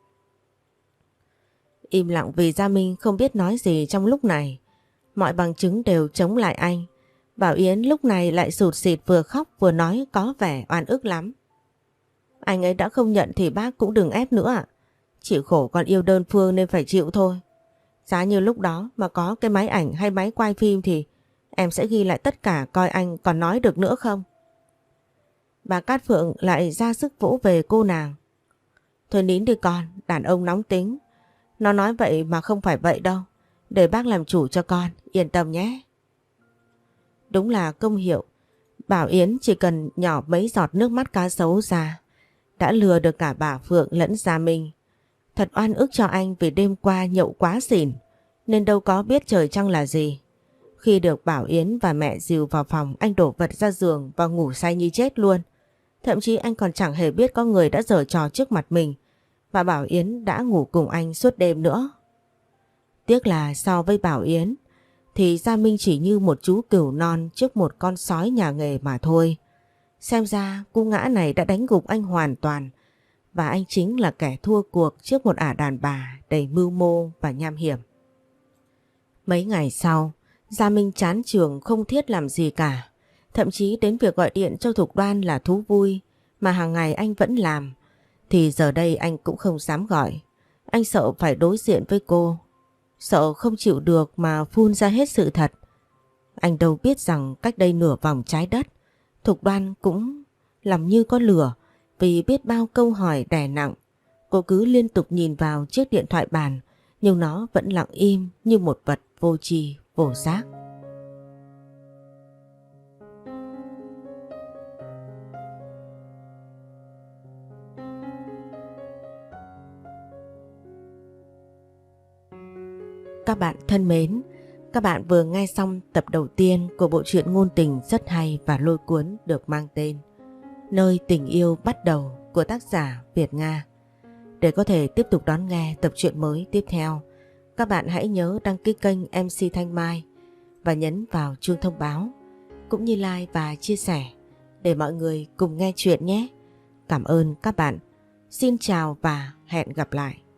Im lặng vì Gia Minh không biết nói gì trong lúc này. Mọi bằng chứng đều chống lại anh. Bảo Yến lúc này lại sụt sịt vừa khóc vừa nói có vẻ oan ức lắm. Anh ấy đã không nhận thì bác cũng đừng ép nữa ạ. Chịu khổ con yêu đơn phương nên phải chịu thôi. Giá như lúc đó mà có cái máy ảnh hay máy quay phim thì em sẽ ghi lại tất cả coi anh còn nói được nữa không. Bà Cát Phượng lại ra sức vỗ về cô nàng. Thôi nín đi con, đàn ông nóng tính. Nó nói vậy mà không phải vậy đâu. Để bác làm chủ cho con, yên tâm nhé. Đúng là công hiệu. Bảo Yến chỉ cần nhỏ mấy giọt nước mắt cá sấu ra đã lừa được cả bà Phượng lẫn Gia Minh. Thật oan ức cho anh vì đêm qua nhậu quá xỉn nên đâu có biết trời trăng là gì. Khi được Bảo Yến và mẹ dìu vào phòng, anh đổ vật ra giường và ngủ say như chết luôn. Thậm chí anh còn chẳng hề biết có người đã giở trò trước mặt mình và Bảo Yến đã ngủ cùng anh suốt đêm nữa. Tiếc là so với Bảo Yến thì Gia Minh chỉ như một chú cừu non trước một con sói nhà nghề mà thôi. Xem ra cú ngã này đã đánh gục anh hoàn toàn và anh chính là kẻ thua cuộc trước một ả đàn bà đầy mưu mô và nham hiểm. Mấy ngày sau, Gia Minh chán trường không thiết làm gì cả, thậm chí đến việc gọi điện cho Thục Đoan là thú vui mà hàng ngày anh vẫn làm, thì giờ đây anh cũng không dám gọi. Anh sợ phải đối diện với cô, sợ không chịu được mà phun ra hết sự thật. Anh đâu biết rằng cách đây nửa vòng trái đất, Thục Đoan cũng làm như có lửa vì biết bao câu hỏi đè nặng. Cô cứ liên tục nhìn vào chiếc điện thoại bàn, nhưng nó vẫn lặng im như một vật vô tri vô giác. Các bạn thân mến, các bạn vừa nghe xong tập đầu tiên của bộ truyện ngôn tình rất hay và lôi cuốn được mang tên Nơi tình yêu bắt đầu của tác giả Việt Nga. Để có thể tiếp tục đón nghe tập truyện mới tiếp theo, các bạn hãy nhớ đăng ký kênh em xê Thanh Mai và nhấn vào chuông thông báo, cũng như like và chia sẻ để mọi người cùng nghe chuyện nhé. Cảm ơn các bạn. Xin chào và hẹn gặp lại.